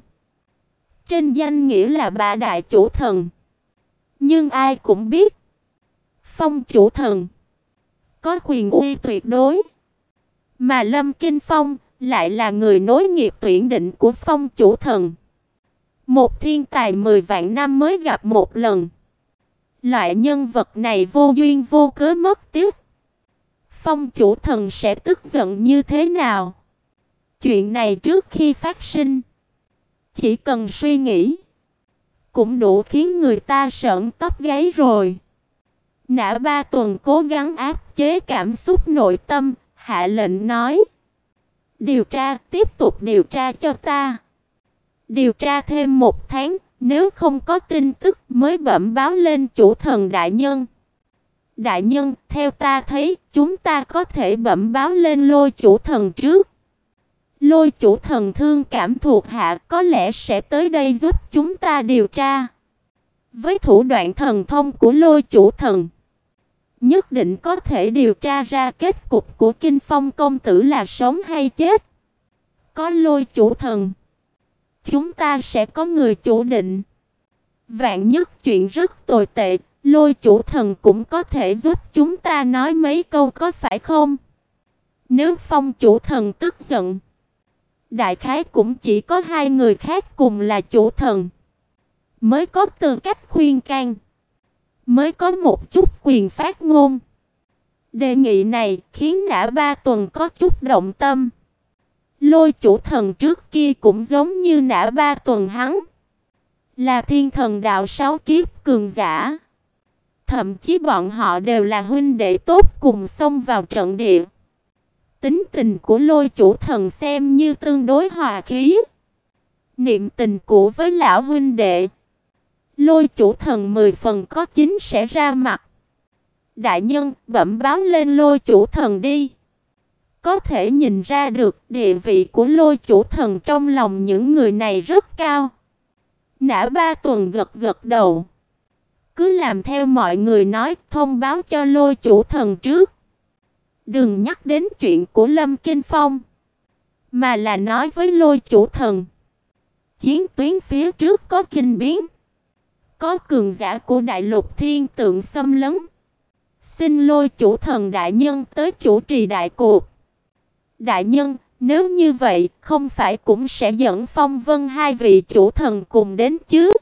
trên danh nghĩa là ba đại chủ thần. Nhưng ai cũng biết, Phong chủ thần có quyền uy tuyệt đối. Mà Lâm Kinh Phong lại là người nối nghiệp tuyển định của Phong chủ thần. Một thiên tài mười vạn năm mới gặp một lần. Loại nhân vật này vô duyên vô cớ mất tiếc. Phong chủ thần sẽ tức giận như thế nào? Chuyện này trước khi phát sinh, chỉ cần suy nghĩ cũng đủ khiến người ta sởn tóc gáy rồi. Nã Ba Tuần cố gắng áp chế cảm xúc nội tâm, hạ lệnh nói: điều tra, tiếp tục điều tra cho ta. Điều tra thêm một tháng, nếu không có tin tức mới bẩm báo lên chủ thần đại nhân. Đại nhân, theo ta thấy, chúng ta có thể bẩm báo lên Lôi chủ thần trước. Lôi chủ thần thương cảm thuộc hạ có lẽ sẽ tới đây giúp chúng ta điều tra. Với thủ đoạn thần thông của Lôi chủ thần, nhất định có thể điều tra ra kết cục của Kinh Phong công tử là sống hay chết. Có Lôi chủ thần, chúng ta sẽ có người chủ định. Vạn nhất chuyện rất tồi tệ, Lôi chủ thần cũng có thể giúp chúng ta nói mấy câu có phải không? Nếu Phong chủ thần tức giận, đại khái cũng chỉ có hai người khác cùng là chủ thần mới có tư cách khuyên can, mới có một chút quyền phát ngôn. Đề nghị này khiến Nã Ba Tuần có chút động tâm. Lôi chủ thần trước kia cũng giống như Nã Ba Tuần hắn, là thiên thần đạo sáu kiếp cường giả. Thậm chí bọn họ đều là huynh đệ tốt cùng xông vào trận địa. Tính tình của Lôi chủ thần xem như tương đối hòa khí. Niệm tình cũ với lão huynh đệ, Lôi chủ thần mười phần có chính sẽ ra mặt. Đại nhân, bẩm báo lên Lôi chủ thần đi. Có thể nhìn ra được địa vị của Lôi chủ thần trong lòng những người này rất cao. Nã Ba Tuần gật gật đầu. Cứ làm theo mọi người nói, thông báo cho Lôi chủ thần trước. Đừng nhắc đến chuyện của Lâm Kinh Phong, mà là nói với Lôi chủ thần. Chiến tuyến phía trước có kinh biến, có cường giả của đại lục thiên tượng xâm lấn. Xin Lôi chủ thần đại nhân tới chủ trì đại cuộc. Đại nhân, nếu như vậy, không phải cũng sẽ dẫn Phong Vân hai vị chủ thần cùng đến chứ?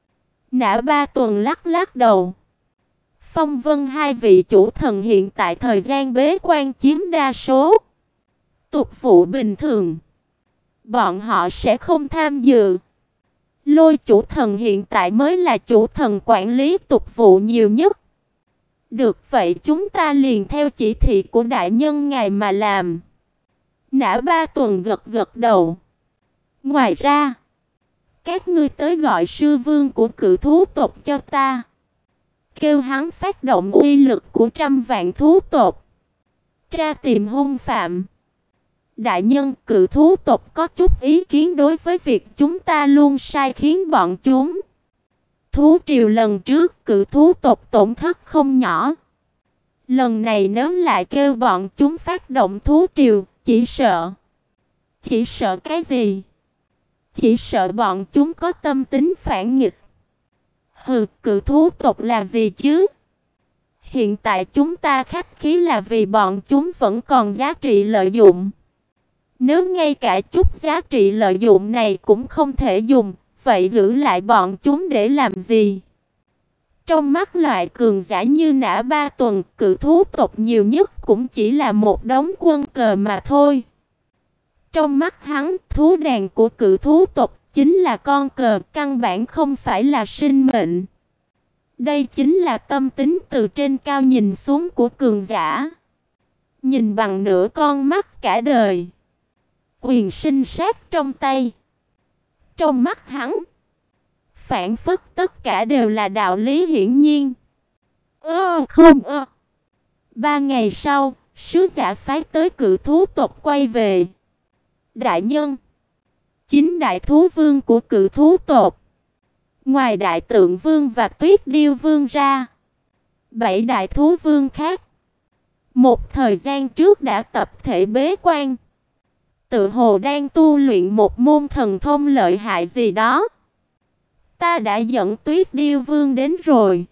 Nã Ba Tuần lắc lắc đầu. Phong Vân hai vị chủ thần hiện tại thời gian bế quan chiếm đa số. Tục vụ bình thường, bọn họ sẽ không tham dự. Lôi chủ thần hiện tại mới là chủ thần quản lý tục vụ nhiều nhất. Được vậy chúng ta liền theo chỉ thị của đại nhân ngài mà làm. Nã Ba Tuần gật gật đầu. Ngoài ra, các ngươi tới gọi sư vương của cự thú tộc cho ta. Kêu hắn phát động uy lực của trăm vạn thú tộc, tra tìm hung phạm. Đại nhân, cự thú tộc có chút ý kiến đối với việc chúng ta luôn sai khiến bọn chúng. Thú triều lần trước cự thú tộc tổn thất không nhỏ. Lần này nếu lại kêu bọn chúng phát động thú triều, chỉ sợ. Chỉ sợ cái gì? Chỉ sợ bọn chúng có tâm tính phản nghịch. Hừ, cự thú tộc là gì chứ? Hiện tại chúng ta khách khí là vì bọn chúng vẫn còn giá trị lợi dụng. Nếu ngay cả chút giá trị lợi dụng này cũng không thể dùng, vậy giữ lại bọn chúng để làm gì? Trong mắt loại cường giả như Nã Ba Tuần, cự thú tộc nhiều nhất cũng chỉ là một đống quân cờ mà thôi. Trong mắt hắn, thú đàn của cự thú tộc chính là con cờ, căn bản không phải là sinh mệnh. Đây chính là tâm tính từ trên cao nhìn xuống của cường giả. Nhìn bằng nửa con mắt cả đời. Quyền sinh sát trong tay. Trong mắt hắn, phản phất tất cả đều là đạo lý hiển nhiên. Ơ không ơ. Ba ngày sau, sứ giả phái tới cự thú tộc quay về. Đại nhân, chính đại thú vương của cự thú tộc, ngoài đại tượng vương và tuyết điêu vương ra, bảy đại thú vương khác, một thời gian trước đã tập thể bế quan, tự hồ đang tu luyện một môn thần thông lợi hại gì đó. Ta đã dẫn tuyết điêu vương đến rồi.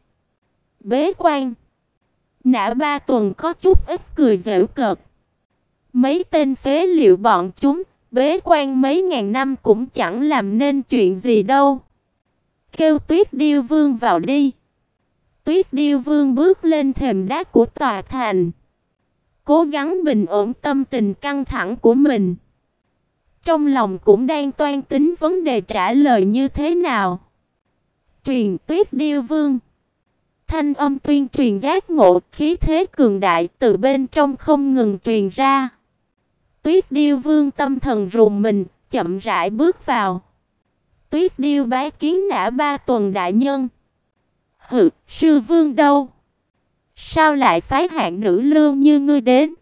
Bế quan. Nã Ba Tuần có chút ít cười giễu cợt. Mấy tên phế liệu bọn chúng bế quan mấy ngàn năm cũng chẳng làm nên chuyện gì đâu. Kêu tuyết điêu vương vào đi. Tuyết điêu vương bước lên thềm đá của tòa thành, cố gắng bình ổn tâm tình căng thẳng của mình. Trong lòng cũng đang toan tính vấn đề trả lời như thế nào. Truyền tuyết điêu vương. Thanh âm tuyên truyền giác ngộ, khí thế cường đại từ bên trong không ngừng truyền ra. Tuyết điêu vương tâm thần rùng mình, chậm rãi bước vào. Tuyết điêu bái kiến Nã Ba Tuần đại nhân. Hừ, sư vương đâu? Sao lại phái hạng nữ lưu như ngươi đến?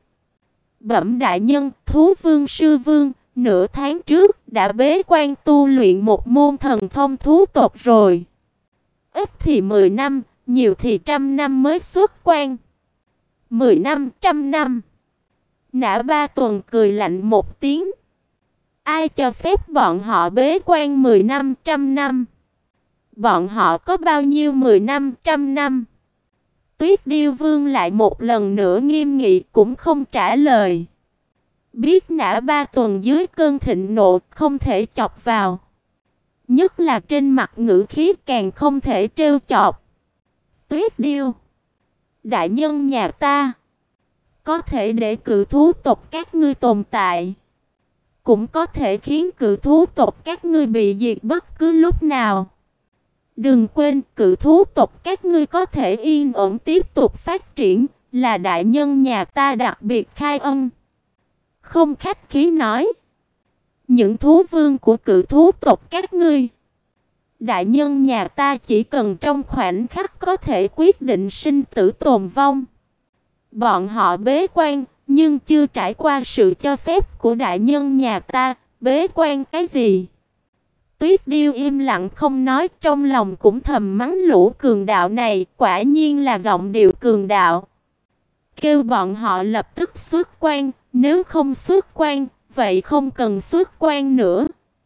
Bẩm đại nhân, thú vương sư vương, nửa tháng trước đã bế quan tu luyện một môn thần thông thú tộc rồi. Ít thì mười năm, nhiều thì trăm năm mới xuất quan. Mười năm, trăm năm. Nã Ba Tuần cười lạnh một tiếng. Ai cho phép bọn họ bế quan mười năm, trăm năm? Bọn họ có bao nhiêu mười năm, trăm năm? Tuyết Điêu Vương lại một lần nữa nghiêm nghị cũng không trả lời. Biết Nã Ba Tuần dưới cơn thịnh nộ không thể chọc vào. Nhất là trên mặt ngữ khí càng không thể trêu chọc. Tuyết Điêu, đại nhân nhà ta, có thể để cự thú tộc các ngươi tồn tại, cũng có thể khiến cự thú tộc các ngươi bị diệt bất cứ lúc nào. Đừng quên, cự thú tộc các ngươi có thể yên ổn tiếp tục phát triển, là đại nhân nhà ta đặc biệt khai ân. Không khách khí nói, những thú vương của cự thú tộc các ngươi, đại nhân nhà ta chỉ cần trong khoảnh khắc có thể quyết định sinh tử tồn vong. Bọn họ bế quan, nhưng chưa trải qua sự cho phép của đại nhân nhà ta, bế quan cái gì? Tuyết Điêu im lặng không nói, trong lòng cũng thầm mắng lũ cường đạo này, quả nhiên là giọng điệu cường đạo. Kêu bọn họ lập tức xuất quan, nếu không xuất quan, vậy không cần xuất quan nữa.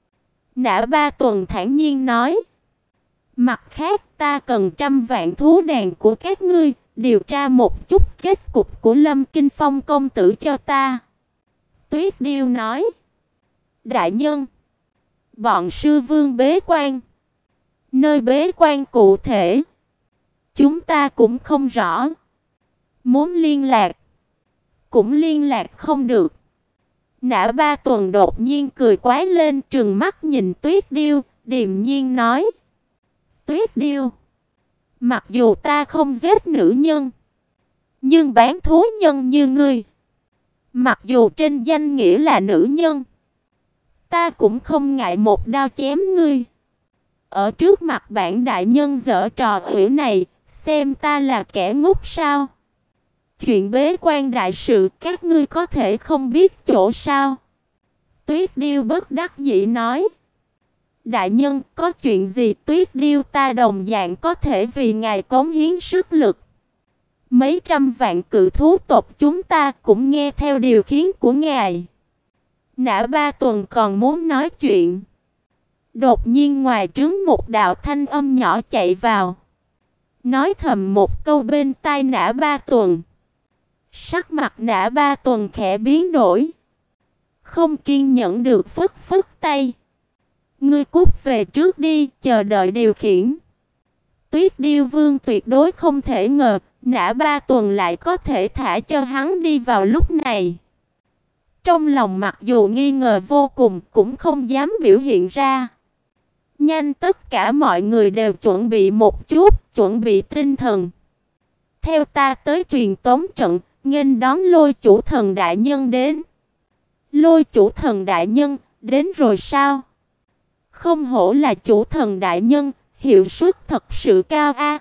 Nã Ba Tuần thản nhiên nói. Mặt khác, ta cần trăm vạn thú đàn của các ngươi, điều tra một chút kết cục của Lâm Kinh Phong công tử cho ta. Tuyết Điêu nói. Đại nhân, bọn sư vương bế quan, nơi bế quan cụ thể chúng ta cũng không rõ. Muốn liên lạc cũng liên lạc không được. Nã Ba Tuần đột nhiên cười quái lên, trừng mắt nhìn Tuyết Điêu, điềm nhiên nói. Tuyết Điêu, mặc dù ta không giết nữ nhân, nhưng bán thú nhân như ngươi, mặc dù trên danh nghĩa là nữ nhân, ta cũng không ngại một đao chém ngươi. Ở trước mặt bản đại nhân giở trò ủy này, xem ta là kẻ ngốc sao? Chuyện bế quan đại sự các ngươi có thể không biết chỗ sao? Tuyết Điêu bất đắc dĩ nói. Đại nhân, có chuyện gì? Tuyết Điêu ta đồng dạng có thể vì ngài cống hiến sức lực. Mấy trăm vạn cự thú tộc chúng ta cũng nghe theo điều khiển của ngài. Nã Ba Tuần còn muốn nói chuyện. Đột nhiên ngoài trướng một đạo thanh âm nhỏ chạy vào, nói thầm một câu bên tai Nã Ba Tuần. Sắc mặt Nã Ba Tuần khẽ biến đổi, không kiên nhẫn được phất phất tay. Ngươi cút về trước đi, chờ đợi điều khiển. Tuyết Điêu Vương tuyệt đối không thể ngờ Nã Ba Tuần lại có thể thả cho hắn đi vào lúc này. Trong lòng mặc dù nghi ngờ vô cùng, cũng không dám biểu hiện ra. Nhanh, tất cả mọi người đều chuẩn bị một chút, chuẩn bị tinh thần. Theo ta tới truyền tống trận, nghênh đón Lôi Chủ Thần đại nhân đến. Lôi Chủ Thần đại nhân, đến rồi sao? Không hổ là Chủ Thần đại nhân, hiệu suất thật sự cao a.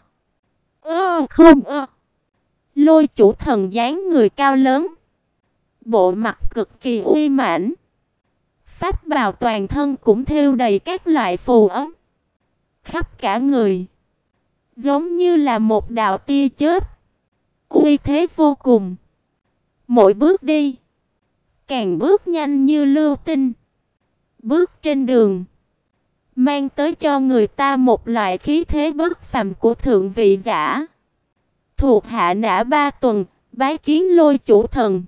Ơ không ơ. Lôi Chủ Thần dáng người cao lớn, bộ mặt cực kỳ uy mãnh, pháp bào toàn thân cũng thêu đầy các loại phù ấn, khắp cả người giống như là một đạo tia chớp, uy thế vô cùng. Mỗi bước đi càng bước nhanh như lưu tinh, bước trên đường mang tới cho người ta một loại khí thế bất phàm của thượng vị giả. Thuộc hạ Nã Ba Tuần bái kiến Lôi Chủ Thần.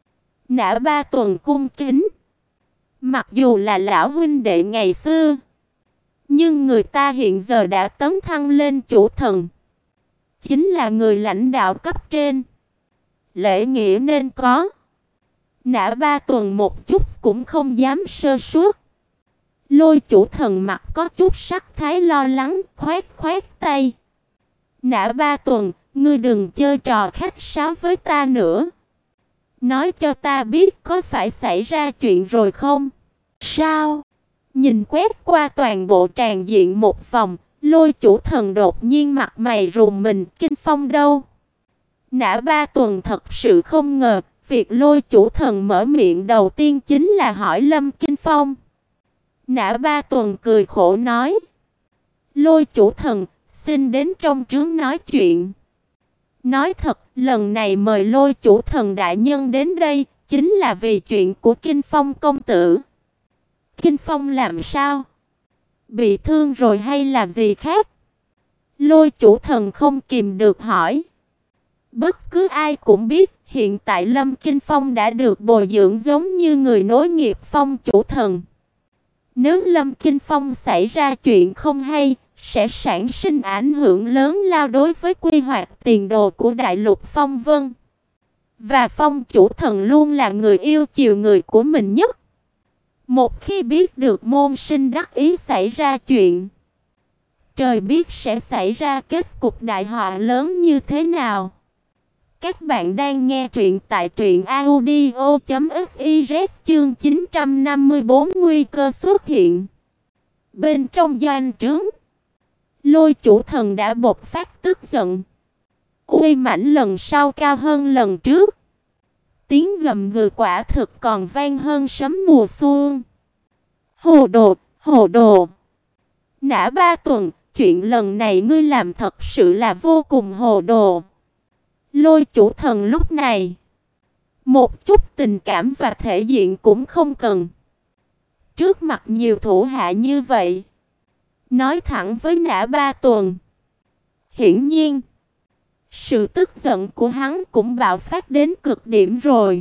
Nã Ba Tuần cung kính. Mặc dù là lão huynh đệ ngày xưa, nhưng người ta hiện giờ đã tấn thăng lên chủ thần, chính là người lãnh đạo cấp trên, lễ nghĩa nên có. Nã Ba Tuần một chút cũng không dám sơ suất. Lôi Chủ Thần mặt có chút sắc thái lo lắng, khoát khoát tay. Nã Ba Tuần, ngươi đừng chơi trò khách sáo với ta nữa. Nói cho ta biết có phải xảy ra chuyện rồi không? Sao? Nhìn quét qua toàn bộ tràng diện một vòng, Lôi Chủ Thần đột nhiên mặt mày rùng mình. Kinh Phong đâu? Nã Ba Tuần thật sự không ngờ, việc Lôi Chủ Thần mở miệng đầu tiên chính là hỏi Lâm Kinh Phong. Nã Ba Tuần cười khổ nói. Lôi Chủ Thần, xin đến trong trướng nói chuyện. Nói thật, lần này mời Lôi Chủ Thần đại nhân đến đây, chính là vì chuyện của Kinh Phong công tử. Kinh Phong làm sao? Bị thương rồi hay là gì khác? Lôi Chủ Thần không kìm được hỏi. Bất cứ ai cũng biết, hiện tại Lâm Kinh Phong đã được bồi dưỡng giống như người nối nghiệp Phong Chủ Thần. Nếu Lâm Kinh Phong xảy ra chuyện không hay, sẽ sản sinh ảnh hưởng lớn lao đối với quy hoạch tiền đồ của đại lục Phong Vân. Và Phong Chủ Thần luôn là người yêu chiều người của mình nhất. Một khi biết được môn sinh đắc ý xảy ra chuyện, trời biết sẽ xảy ra kết cục đại họa lớn như thế nào. Các bạn đang nghe truyện tại truyện audio chấm fiz chương chín trăm năm mươi bốn nguy cơ xuất hiện. Bên trong doanh trướng, Lôi Chủ Thần đã bộc phát tức giận. Uy mãnh lần sau cao hơn lần trước. Tiếng gầm gừ quả thực còn vang hơn sấm mùa xuân. Hồ đồ, hồ đồ. Nã Ba Tuần, chuyện lần này ngươi làm thật sự là vô cùng hồ đồ. Lôi Chủ Thần lúc này, một chút tình cảm và thể diện cũng không cần. Trước mặt nhiều thủ hạ như vậy, nói thẳng với Nã Ba Tuần. Hiển nhiên, sự tức giận của hắn cũng bạo phát đến cực điểm rồi.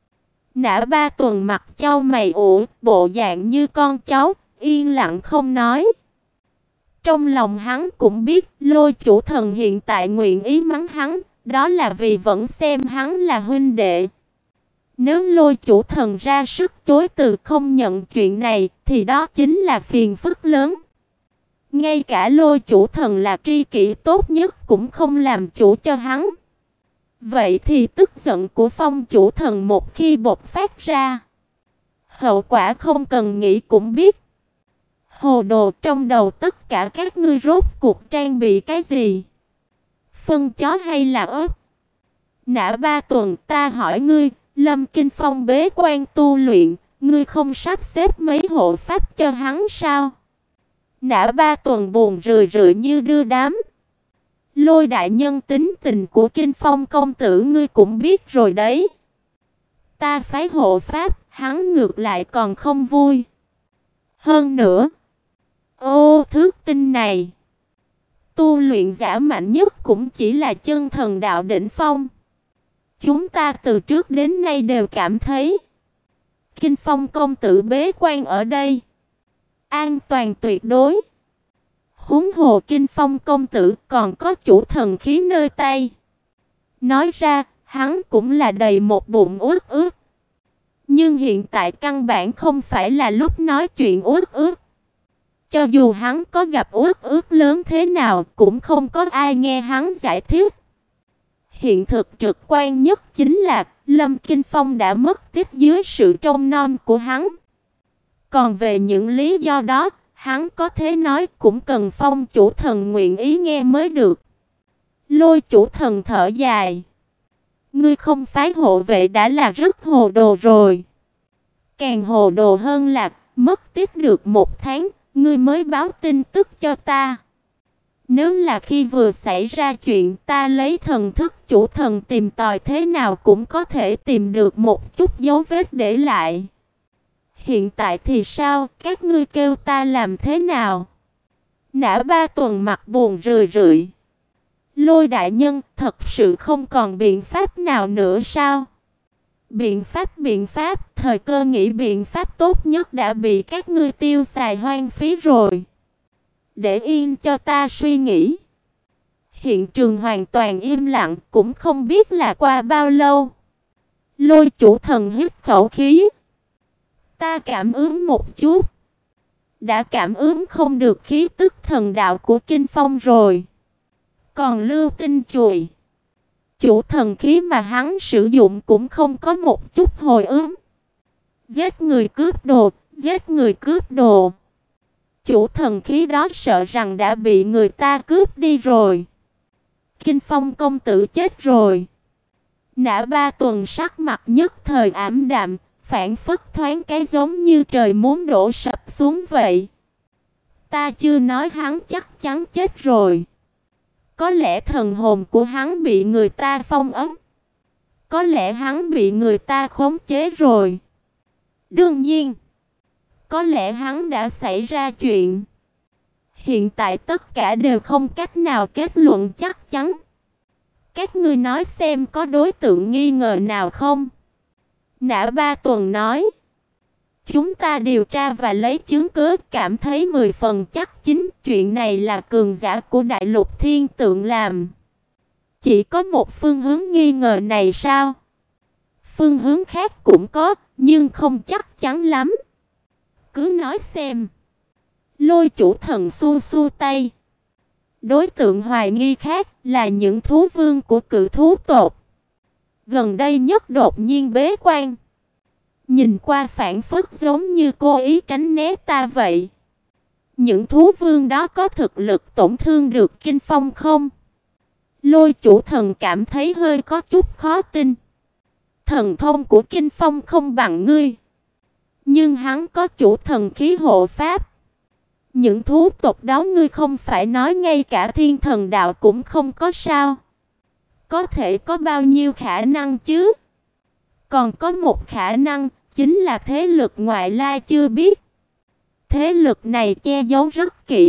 Nã Ba Tuần mặt chau mày ủ, bộ dạng như con cháu, yên lặng không nói. Trong lòng hắn cũng biết Lôi Chủ Thần hiện tại nguyện ý mắng hắn, đó là vì vẫn xem hắn là huynh đệ. Nếu Lôi Chủ Thần ra sức chối từ không nhận chuyện này, thì đó chính là phiền phức lớn. Ngay cả Lôi Chủ Thần là tri kỷ tốt nhất cũng không làm chủ cho hắn. Vậy thì tức giận của Phong Chủ Thần một khi bộc phát ra, hậu quả không cần nghĩ cũng biết. Hồ đồ, trong đầu tất cả các ngươi rốt cuộc trang bị cái gì? Phân chó hay là ớt? Nã Ba Tuần, ta hỏi ngươi, Lâm Kinh Phong bế quan tu luyện, ngươi không sắp xếp mấy hộ pháp cho hắn sao? Nã Ba Tuần buồn rười rượi như đưa đám. Lôi đại nhân tính tình của Kinh Phong công tử ngươi cũng biết rồi đấy. Ta phái hộ pháp, hắn ngược lại còn không vui. Hơn nữa, ô thước tinh này, tu luyện giả mạnh nhất cũng chỉ là chân thần đạo đỉnh phong. Chúng ta từ trước đến nay đều cảm thấy Kinh Phong công tử bế quan ở đây an toàn tuyệt đối. Huống hồ Kinh Phong công tử còn có chủ thần khí nơi tay. Nói ra, hắn cũng là đầy một bụng uất ức. Nhưng hiện tại căn bản không phải là lúc nói chuyện uất ức. Cho dù hắn có gặp uất ức lớn thế nào, cũng không có ai nghe hắn giải thích. Hiện thực trực quan nhất chính là Lâm Kinh Phong đã mất tích dưới sự trông nom của hắn. Còn về những lý do đó, hắn có thể nói cũng cần Phong Chủ Thần nguyện ý nghe mới được. Lôi Chủ Thần thở dài. Ngươi không phái hộ vệ đã là rất hồ đồ rồi. Càng hồ đồ hơn là mất tích được một tháng, ngươi mới báo tin tức cho ta. Nếu là khi vừa xảy ra chuyện, ta lấy thần thức chủ thần tìm tòi thế nào cũng có thể tìm được một chút dấu vết để lại. Hiện tại thì sao, các ngươi kêu ta làm thế nào? Nã Ba Tuần mặt buồn rười rượi. Lôi đại nhân, thật sự không còn biện pháp nào nữa sao? Biện pháp biện pháp, thời cơ nghĩ biện pháp tốt nhất đã bị các ngươi tiêu xài hoang phí rồi. Để yên cho ta suy nghĩ. Hiện trường hoàn toàn im lặng, cũng không biết là qua bao lâu. Lôi Chủ Thần hít khẩu khí. Ta cảm ứng một chút. Đã cảm ứng không được khí tức thần đạo của Kinh Phong rồi. Còn lưu tinh chùy, chủ thần khí mà hắn sử dụng cũng không có một chút hồi ứng. Giết người cướp đồ, giết người cướp đồ. Chủ thần khí đó sợ rằng đã bị người ta cướp đi rồi. Kinh Phong công tử chết rồi. Nã Ba Tuần sắc mặt nhất thời ảm đạm, phảng phất thoáng cái giống như trời muốn đổ sập xuống vậy. Ta chưa nói hắn chắc chắn chết rồi. Có lẽ thần hồn của hắn bị người ta phong ấn. Có lẽ hắn bị người ta khống chế rồi. Đương nhiên, có lẽ hắn đã xảy ra chuyện. Hiện tại tất cả đều không cách nào kết luận chắc chắn. Các ngươi nói xem có đối tượng nghi ngờ nào không? Nã Ba Tuần nói. Chúng ta điều tra và lấy chứng cứ, cảm thấy mười phần chắc chính chuyện này là cường giả của Đại Lục Thiên Tượng làm. Chỉ có một phương hướng nghi ngờ này sao? Phương hướng khác cũng có, nhưng không chắc chắn lắm. Cứ nói xem. Lôi Chủ Thần xua xua tay. Đối tượng hoài nghi khác là những thú vương của cự thú tộc. Gần đây nhất đột nhiên bế quan. Nhìn qua phản phất giống như cố ý tránh né ta vậy. Những thú vương đó có thực lực tổn thương được Kinh Phong không? Lôi Chủ Thần cảm thấy hơi có chút khó tin. Thần thông của Kinh Phong không bằng ngươi, nhưng hắn có chủ thần khí hộ pháp. Những thú tộc đó ngươi không phải nói ngay cả thiên thần đạo cũng không có sao? Có thể có bao nhiêu khả năng chứ? Còn có một khả năng, chính là thế lực ngoại lai chưa biết. Thế lực này che giấu rất kỹ,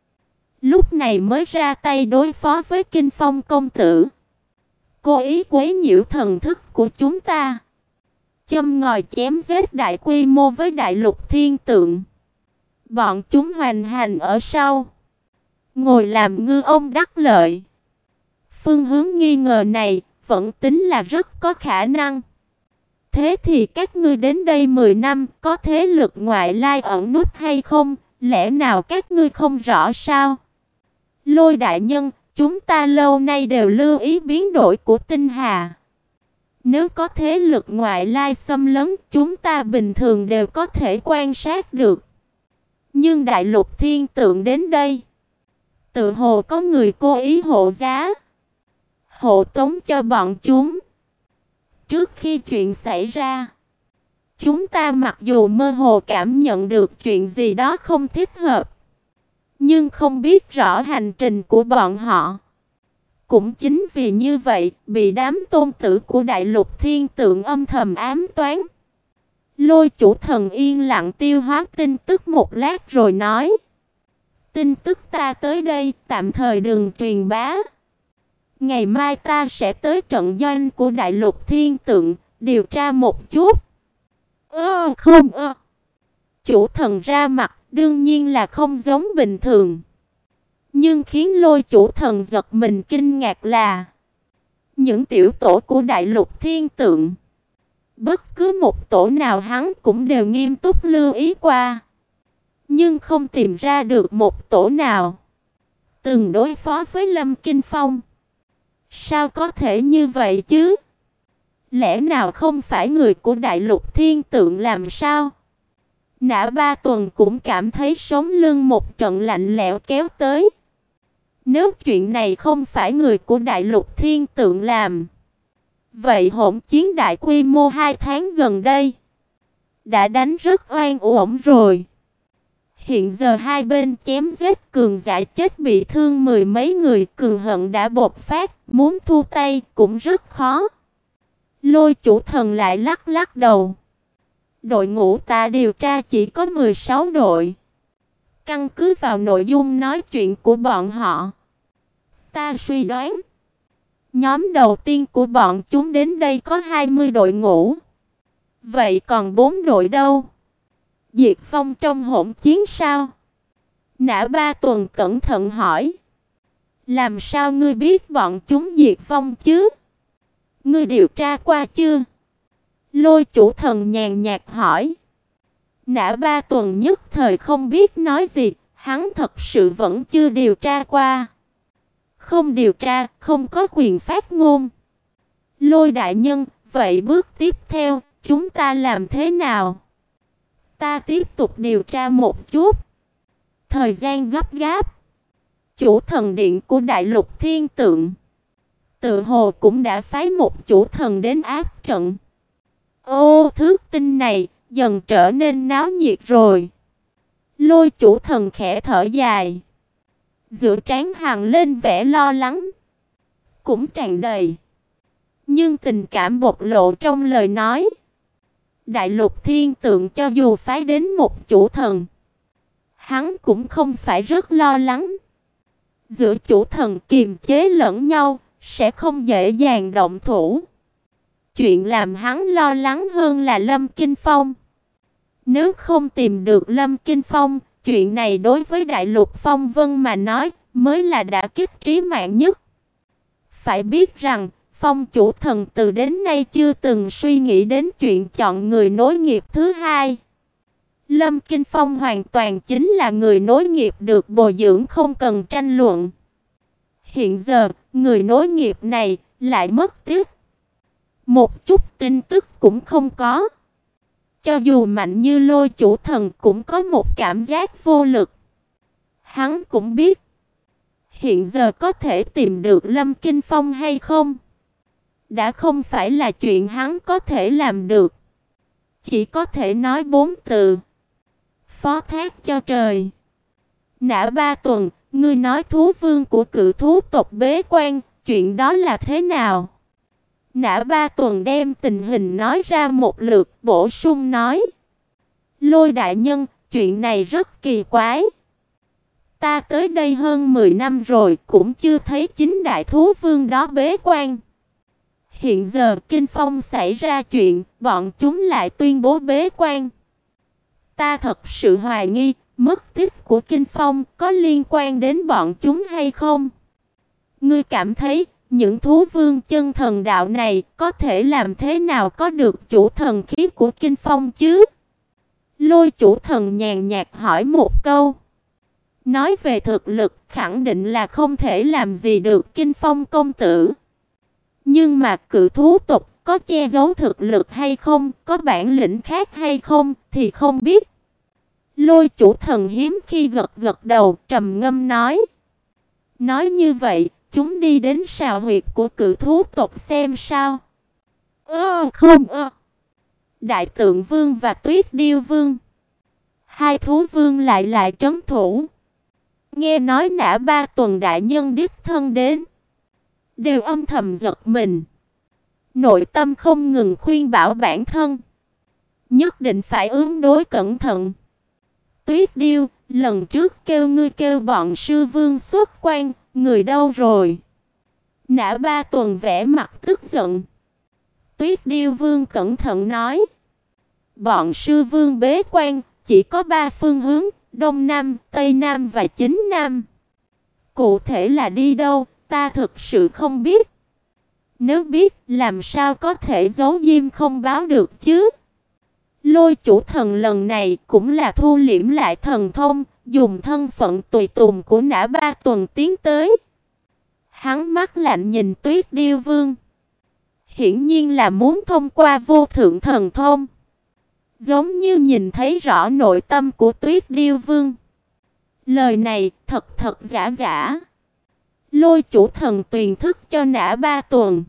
lúc này mới ra tay đối phó với Kinh Phong công tử. Cố ý quấy nhiễu thần thức của chúng ta, châm ngòi chém giết đại quy mô với Đại Lục Thiên Tượng. Bọn chúng hoành hành ở sau, ngồi làm ngư ông đắc lợi. Phương hướng nghi ngờ này vẫn tính là rất có khả năng. Thế thì các ngươi đến đây mười năm, có thế lực ngoại lai ẩn núp hay không? Lẽ nào các ngươi không rõ sao? Lôi đại nhân, chúng ta lâu nay đều lưu ý biến đổi của tinh hà. Nếu có thế lực ngoại lai xâm lấn, chúng ta bình thường đều có thể quan sát được. Nhưng Đại Lục Thiên Tượng đến đây, tự hồ có người cố ý hộ giá, hộ tống cho bọn chúng. Trước khi chuyện xảy ra, chúng ta mặc dù mơ hồ cảm nhận được chuyện gì đó không thích hợp, nhưng không biết rõ hành trình của bọn họ. Cũng chính vì như vậy, bị đám tôn tử của Đại Lục Thiên Tượng âm thầm ám toán. Lôi Chủ Thần yên lặng tiêu hóa tin tức một lát rồi nói. Tin tức ta tới đây, tạm thời đừng truyền bá. Ngày mai ta sẽ tới trận doanh của Đại Lục Thiên Tượng, điều tra một chút. Ơ không ơ. Chủ thần ra mặt, đương nhiên là không giống bình thường. Nhưng khiến Lôi Chủ Thần giật mình kinh ngạc là những tiểu tổ của Đại Lục Thiên Tượng, bất cứ một tổ nào hắn cũng đều nghiêm túc lưu ý qua, nhưng không tìm ra được một tổ nào từng đối phó với Lâm Kinh Phong. Sao có thể như vậy chứ? Lẽ nào không phải người của Đại Lục Thiên Tượng làm sao? Nã Ba Tuần cũng cảm thấy sống lưng một trận lạnh lẽo kéo tới. Nếu chuyện này không phải người của Đại Lục Thiên Tượng làm, vậy hỗn chiến đại quy mô hai tháng gần đây đã đánh rất oan uổng rồi. Hiện giờ hai bên chém giết cường giả chết bị thương mười mấy người, cường hận đã bộc phát, muốn thu tay cũng rất khó. Lôi Chủ Thần lại lắc lắc đầu. Đội ngũ ta điều tra chỉ có mười sáu đội. Căn cứ vào nội dung nói chuyện của bọn họ, ta suy đoán nhóm đầu tiên của bọn chúng đến đây có hai mươi đội ngũ. Vậy còn bốn đội đâu? Diệt Phong trong hỗn chiến sao? Nã Ba Tuần cẩn thận hỏi. Làm sao ngươi biết bọn chúng diệt vong chứ? Ngươi điều tra qua chưa? Lôi Chủ Thần nhàn nhạt hỏi. Nã Ba Tuần nhất thời không biết nói gì, hắn thật sự vẫn chưa điều tra qua. Không điều tra, không có quyền phát ngôn. Lôi đại nhân, vậy bước tiếp theo, chúng ta làm thế nào? Ta tiếp tục điều tra một chút. Thời gian gấp gáp. Chủ thần điện của Đại Lục Thiên Tượng tự hồ cũng đã phái một chủ thần đến áp trận. Ô, thước tin này dần trở nên náo nhiệt rồi. Lôi Chủ Thần khẽ thở dài, giữa trán hằn lên vẻ lo lắng, cũng tràn đầy nhưng tình cảm bộc lộ trong lời nói. Đại Lục Thiên Tượng cho dù phái đến một chủ thần, Hắn cũng không phải rất lo lắng. Giữa chủ thần kiềm chế lẫn nhau, sẽ không dễ dàng động thủ. Chuyện làm hắn lo lắng hơn là Lâm Kinh Phong. Nếu không tìm được Lâm Kinh Phong, chuyện này đối với Đại Lục Phong Vân mà nói, mới là đả kích trí mạng nhất. Phải biết rằng, Phong chủ thần từ đến nay chưa từng suy nghĩ đến chuyện chọn người nối nghiệp thứ hai. Lâm Kinh Phong hoàn toàn chính là người nối nghiệp được bồi dưỡng không cần tranh luận. Hiện giờ, người nối nghiệp này lại mất tích. Một chút tin tức cũng không có. Cho dù mạnh như Lôi chủ thần cũng có một cảm giác vô lực. Hắn cũng biết, hiện giờ có thể tìm được Lâm Kinh Phong hay không, đã không phải là chuyện hắn có thể làm được. Chỉ có thể nói bốn từ: phó thác cho trời. Nã Ba Tuần, ngươi nói thú vương của cự thú tộc bế quan, chuyện đó là thế nào? Nã Ba Tuần đem tình hình nói ra một lượt, bổ sung nói: Lôi đại nhân, chuyện này rất kỳ quái. Ta tới đây hơn mười năm rồi, cũng chưa thấy chính đại thú vương đó bế quan. Hiện giờ Kinh Phong xảy ra chuyện, bọn chúng lại tuyên bố bế quan. Ta thật sự hoài nghi, mất tích của Kinh Phong có liên quan đến bọn chúng hay không? Ngươi cảm thấy những thú vương chân thần đạo này có thể làm thế nào có được chủ thần khí của Kinh Phong chứ? Lôi chủ thần nhàn nhạt hỏi một câu. Nói về thực lực, khẳng định là không thể làm gì được Kinh Phong công tử. Nhưng mà cự thú tộc có che giấu thực lực hay không, có bản lĩnh khác hay không thì không biết. Lôi chủ thần hiếm khi gật gật đầu, trầm ngâm nói. Nói như vậy, chúng đi đến sào huyệt của cự thú tộc xem sao. Ơ không ơ. Đại tượng vương và tuyết điêu vương, hai thú vương lại lại trấn thủ. Nghe nói Nã Ba Tuần đại nhân đích thân đến, đều âm thầm giật mình. Nội tâm không ngừng khuyên bảo bản thân, nhất định phải ứng đối cẩn thận. Tuyết điêu, lần trước kêu ngươi kêu bọn sư vương xuất quan, người đâu rồi? Nã Ba Tuần vẻ mặt tức giận. Tuyết điêu vương cẩn thận nói. Bọn sư vương bế quan, chỉ có ba phương hướng, Đông Nam, Tây Nam và Chính Nam. Cụ thể là đi đâu, ta thực sự không biết. Nếu biết, làm sao có thể giấu diêm không báo được chứ? Lôi chủ thần lần này cũng là thu liễm lại thần thông, dùng thân phận tùy tùng của Nã Ba Tuần tiến tới. Hắn mắt lạnh nhìn Tuyết điêu vương, hiển nhiên là muốn thông qua vô thượng thần thông, giống như nhìn thấy rõ nội tâm của Tuyết điêu vương. Lời này thật thật giả giả. Lôi chủ thần truyền thức cho Nã Ba Tuần.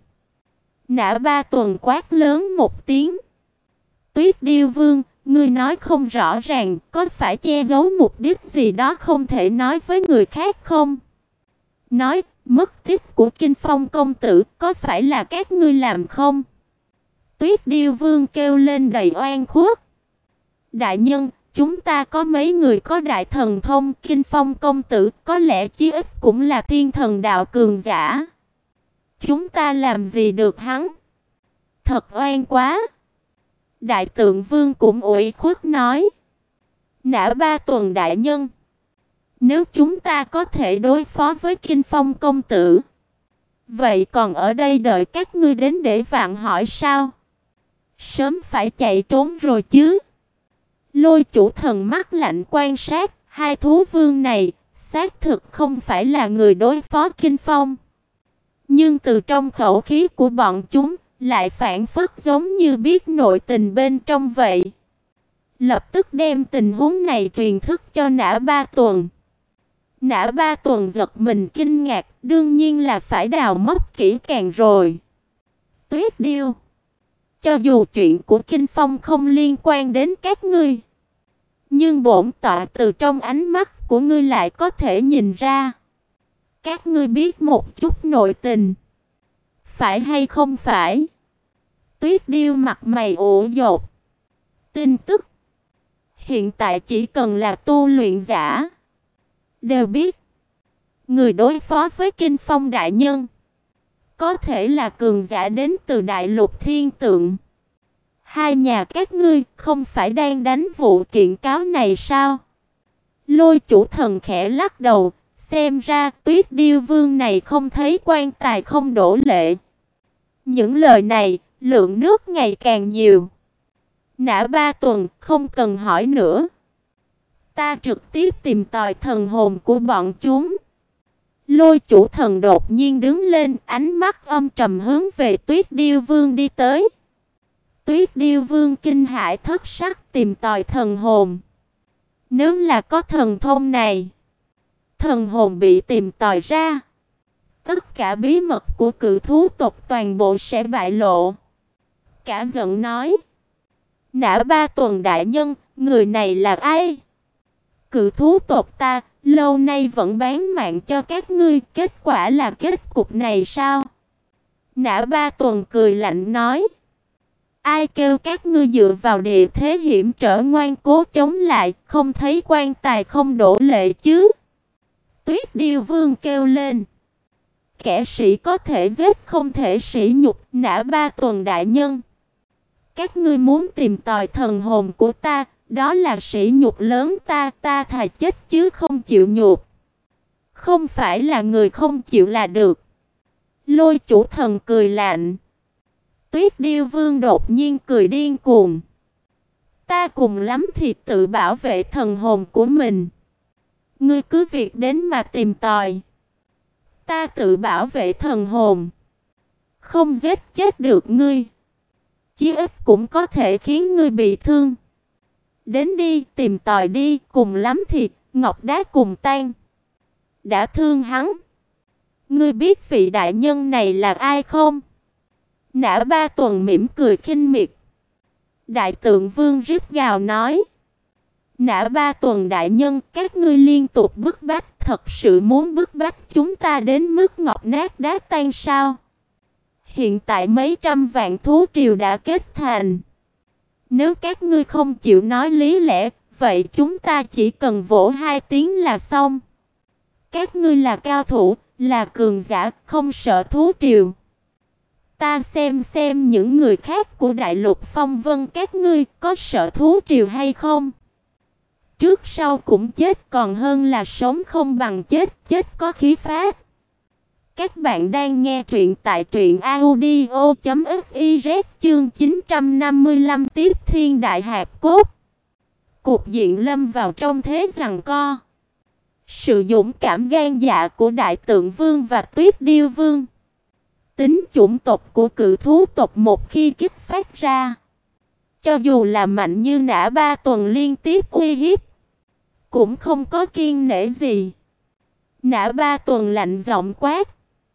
Nã Ba Tuần quát lớn một tiếng. Tuyết điêu vương, ngươi nói không rõ ràng, có phải che giấu mục đích gì đó không thể nói với người khác không? Nói, mất tích của Kinh Phong công tử có phải là các ngươi làm không? Tuyết điêu vương kêu lên đầy oan khuất. Đại nhân, chúng ta có mấy người có đại thần thông, Kinh Phong công tử có lẽ chí ít cũng là thiên thần đạo cường giả. Chúng ta làm gì được hắn? Thật oan quá. Đại tượng vương cũng ủy khuất nói. Nã Ba Tuần đại nhân, nếu chúng ta có thể đối phó với Kinh Phong công tử, vậy còn ở đây đợi các ngươi đến để vạn hỏi sao? Sớm phải chạy trốn rồi chứ. Lôi chủ thần mắt lạnh quan sát, hai thú vương này xác thực không phải là người đối phó Kinh Phong. Nhưng từ trong khẩu khí của bọn chúng lại phản phất giống như biết nội tình bên trong vậy. Lập tức đem tình huống này truyền thức cho Nã Ba Tuần. Nã Ba Tuần giật mình kinh ngạc, đương nhiên là phải đào móc kỹ càng rồi. Tuyết điêu, cho dù chuyện của Kinh Phong không liên quan đến các ngươi, nhưng bổn tọa từ trong ánh mắt của ngươi lại có thể nhìn ra, các ngươi biết một chút nội tình, phải hay không phải? Tuyết điêu mặt mày ủ dột. Tin tức hiện tại chỉ cần là tu luyện giả đều biết, người đối phó với Kinh Phong đại nhân có thể là cường giả đến từ Đại Lục Thiên Tượng. Hai nhà các ngươi không phải đang đánh vụ kiện cáo này sao? Lôi Chủ Thần khẽ lắc đầu, xem ra Tuyết Điêu Vương này không thấy quan tài không đổ lệ. Những lời này, lượng nước ngày càng nhiều. Nã Ba Tuần, không cần hỏi nữa. Ta trực tiếp tìm tòi thần hồn của bọn chúng. Lôi Chủ Thần đột nhiên đứng lên, ánh mắt âm trầm hướng về Tuyết Điêu Vương đi tới. Tuyết Điêu Vương kinh hãi thất sắc, tìm tòi thần hồn. Nếu là có thần thông này, thần hồn bị tìm tòi ra, tất cả bí mật của cự thú tộc toàn bộ sẽ bại lộ. Cả giận nói: Nã Ba Tuần đại nhân, người này là ai? Cự thú tộc ta lâu nay vẫn bán mạng cho các ngươi, kết quả là kết cục này sao? Nã Ba Tuần cười lạnh nói: Ai kêu các ngươi dựa vào địa thế hiểm trở ngoan cố chống lại, không thấy quan tài không đổ lệ chứ? Tuyết Điêu Vương kêu lên: Kẻ sĩ có thể giết không thể sỉ nhục. Nã Ba Tuần đại nhân, các ngươi muốn tìm tòi thần hồn của ta, đó là sỉ nhục lớn ta, ta thà chết chứ không chịu nhục. Không phải là người không chịu là được. Lôi Chủ Thần cười lạnh. Tuyết Điêu Vương đột nhiên cười điên cuồng. Ta cùng lắm thì tự bảo vệ thần hồn của mình. Ngươi cứ việc đến mà tìm tòi. Ta tự bảo vệ thần hồn, không giết chết được ngươi, chí ít cũng có thể khiến ngươi bị thương. Đến đi, tìm tòi đi, cùng lắm thì ngọc đá cùng tan. Đã thương hắn. Ngươi biết vị đại nhân này là ai không? Nã Ba Tuần mỉm cười khinh miệt. Đại Tượng Vương rít gào nói: Nã Ba Tuần đại nhân, các ngươi liên tục bức bách, thật sự muốn bức bách chúng ta đến mức ngọc nát đá tan sao? Hiện tại mấy trăm vạn thú triều đã kết thành. Nếu các ngươi không chịu nói lý lẽ, vậy chúng ta chỉ cần vỗ hai tiếng là xong. Các ngươi là cao thủ, là cường giả, không sợ thú triều. Ta xem xem những người khác của Đại Lục Phong Vân các ngươi có sợ thú triều hay không? Trước sau cũng chết còn hơn là sống không bằng chết, chết có khí phách. Các bạn đang nghe truyện tại truyện audio chấm fiz chương chín trăm năm mươi lăm tiếp thiên đại hạp cốt. Cục diện lâm vào trong thế giằng co. Sự dũng cảm gan dạ của Đại Tượng Vương và Tuyết Điêu Vương, tính chủng tộc của cự thú tộc một khi kích phát ra, cho dù là mạnh như Nã Ba Tuần liên tiếp uy hiếp, cũng không có kiêng nể gì. Nã Ba Tuần lạnh giọng quát: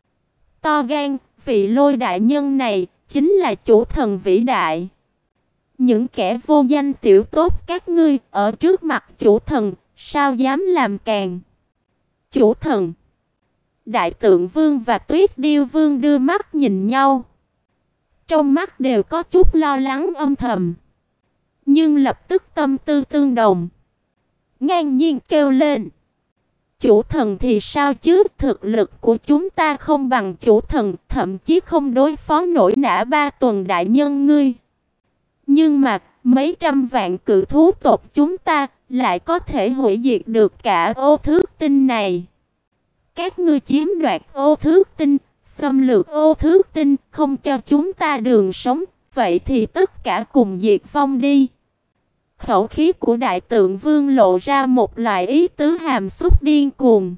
To gan, vị Lôi đại nhân này chính là chủ thần vĩ đại. Những kẻ vô danh tiểu tốt các ngươi ở trước mặt chủ thần, sao dám làm càn? Chủ thần. Đại Tượng Vương và Tuyết Điêu Vương đưa mắt nhìn nhau. Trong mắt đều có chút lo lắng âm thầm, nhưng lập tức tâm tư tương đồng, ngang nhiên kêu lên: Chủ thần thì sao chứ, thực lực của chúng ta không bằng chủ thần, thậm chí không đối phó nổi Nã Ba Tuần đại nhân ngươi. Nhưng mà, mấy trăm vạn cự thú tộc chúng ta lại có thể hủy diệt được cả ô thước tinh này. Các ngươi chiếm đoạt ô thước tinh, xâm lược ô thước tinh, không cho chúng ta đường sống, vậy thì tất cả cùng diệt vong đi. Khẩu khí của Đại Tượng Vương lộ ra một loại ý tứ hàm xúc điên cuồng.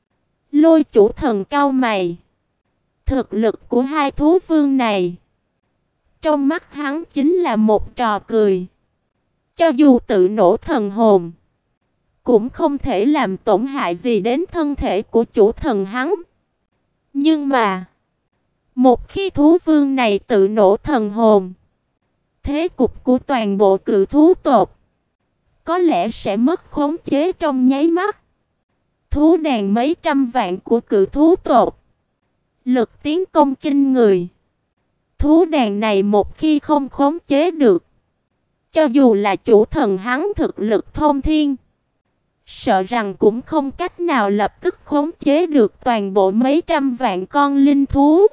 Lôi Chủ Thần cau mày. Thực lực của hai thú vương này, trong mắt hắn chính là một trò cười. Cho dù tự nổ thần hồn, cũng không thể làm tổn hại gì đến thân thể của chủ thần hắn. Nhưng mà, một khi thú vương này tự nổ thần hồn, thế cục của toàn bộ cự thú tộc có lẽ sẽ mất khống chế trong nháy mắt. Thú đàn mấy trăm vạn của cự thú tộc, lực tiến công kinh người. Thú đàn này một khi không khống chế được, Cho dù là chủ thần hắn thực lực thông thiên, sợ rằng cũng không cách nào lập tức khống chế được toàn bộ mấy trăm vạn con linh thú.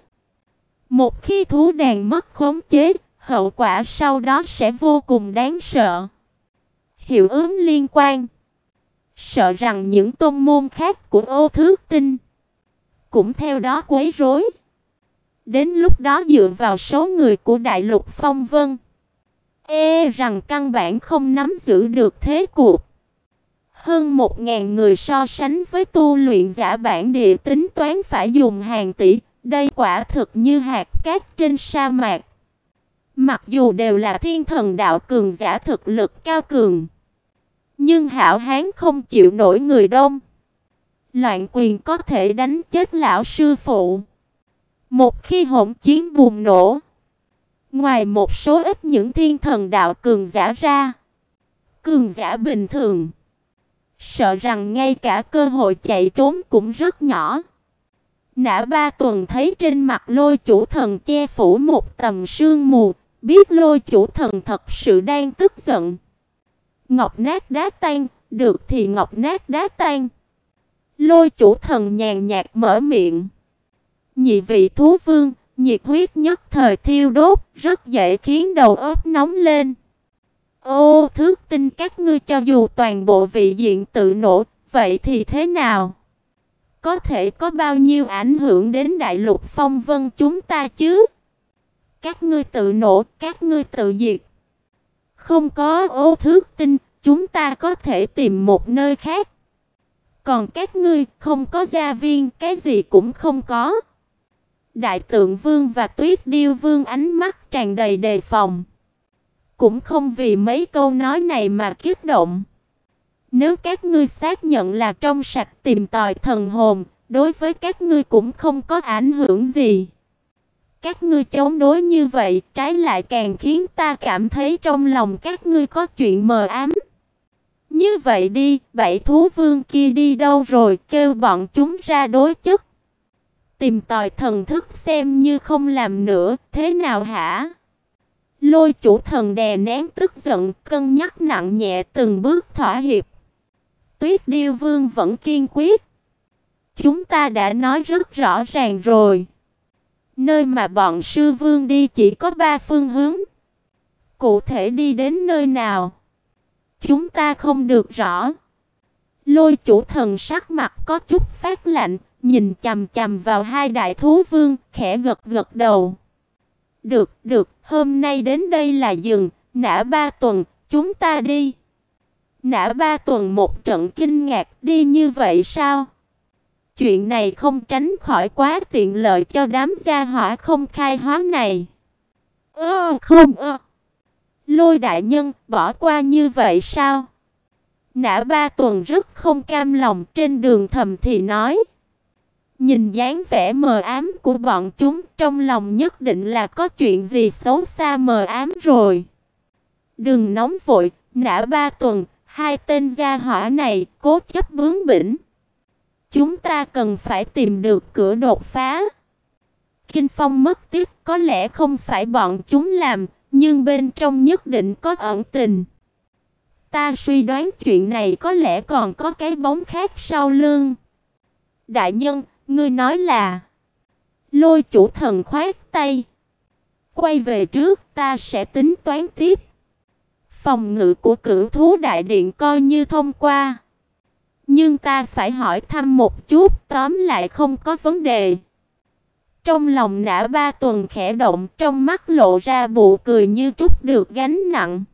Một khi thú đàn mất khống chế, hậu quả sau đó sẽ vô cùng đáng sợ. Hiệu ứng liên quan. Sợ rằng những tôn môn khác của Ô Thước Tinh cũng theo đó quấy rối. Đến lúc đó dựa vào số người của Đại Lục Phong Vân, e rằng căn bản không nắm giữ được thế cục. Hơn một ngàn người so sánh với tu luyện giả bản địa tính toán phải dùng hàng tỷ, đây quả thực như hạt cát trên sa mạc. Mặc dù đều là thiên thần đạo cường giả thực lực cao cường, nhưng hảo hán không chịu nổi người đông. Loạn quyền có thể đánh chết lão sư phụ. Một khi hỗn chiến bùng nổ, ngoài một số ít những thiên thần đạo cường giả ra, cường giả bình thường sợ rằng ngay cả cơ hội chạy trốn cũng rất nhỏ. Nã Ba Tuần thấy trên mặt Lôi Chủ Thần che phủ một tầng sương mù, biết Lôi Chủ Thần thật sự đang tức giận. Ngọc nát đá tan, được thì ngọc nát đá tan. Lôi Chủ Thần nhàn nhạt mở miệng. Nhị vị thú vương, nhiệt huyết nhất thời thiêu đốt, rất dễ khiến đầu óc nóng lên. Ô Thước Tinh các ngươi cho dù toàn bộ vị diện tự nổ, vậy thì thế nào? Có thể có bao nhiêu ảnh hưởng đến Đại Lục Phong Vân chúng ta chứ? Các ngươi tự nổ, các ngươi tự diệt. Không có Ô Thước Tinh, chúng ta có thể tìm một nơi khác. Còn các ngươi không có gia viên, cái gì cũng không có. Đại Tượng Vương và Tuyết Điêu Vương ánh mắt tràn đầy đề phòng. Cũng không vì mấy câu nói này mà kích động. Nếu các ngươi xác nhận là trong sạch tìm tòi thần hồn, đối với các ngươi cũng không có ảnh hưởng gì. Các ngươi chống đối như vậy, trái lại càng khiến ta cảm thấy trong lòng các ngươi có chuyện mờ ám. Như vậy đi, bảy thú vương kia đi đâu rồi, kêu bọn chúng ra đối chất. Tìm tòi thần thức xem như không làm nữa, thế nào hả? Lôi Chủ Thần đè nén tức giận, cân nhắc nặng nhẹ từng bước thỏa hiệp. Tuyết Điêu Vương vẫn kiên quyết. Chúng ta đã nói rất rõ ràng rồi. Nơi mà bọn sư vương đi chỉ có ba phương hướng. Cụ thể đi đến nơi nào, chúng ta không được rõ. Lôi Chủ Thần sắc mặt có chút phát lạnh, nhìn chằm chằm vào hai đại thú vương, khẽ gật gật đầu. Được, được, hôm nay đến đây là dừng, Nã Ba Tuần, chúng ta đi. Nã Ba Tuần một trận kinh ngạc, đi như vậy sao? Chuyện này không tránh khỏi quá tiện lợi cho đám gia hỏa không khai hóa này. Ơ không ơ. Lôi đại nhân, bỏ qua như vậy sao? Nã Ba Tuần rất không cam lòng, trên đường thầm thì nói. Nhìn dáng vẻ mờ ám của bọn chúng, trong lòng nhất định là có chuyện gì xấu xa mờ ám rồi. Đừng nóng vội, Nã Ba Tuần, hai tên gia hỏa này cố chấp bướng bỉnh. Chúng ta cần phải tìm được cửa đột phá. Kinh phong mất tích có lẽ không phải bọn chúng làm, nhưng bên trong nhất định có ẩn tình. Ta suy đoán chuyện này có lẽ còn có cái bóng khác sau lưng. Đại nhân, ngươi nói là... Lôi Chủ Thần khoát tay. Quay về trước, ta sẽ tính toán tiếp. Phòng ngự của Cửu Thú Đại Điện coi như thông qua. Nhưng ta phải hỏi thăm một chút, tóm lại không có vấn đề. Trong lòng Nã Ba Tuần khẽ động, trong mắt lộ ra nụ cười như trút được gánh nặng.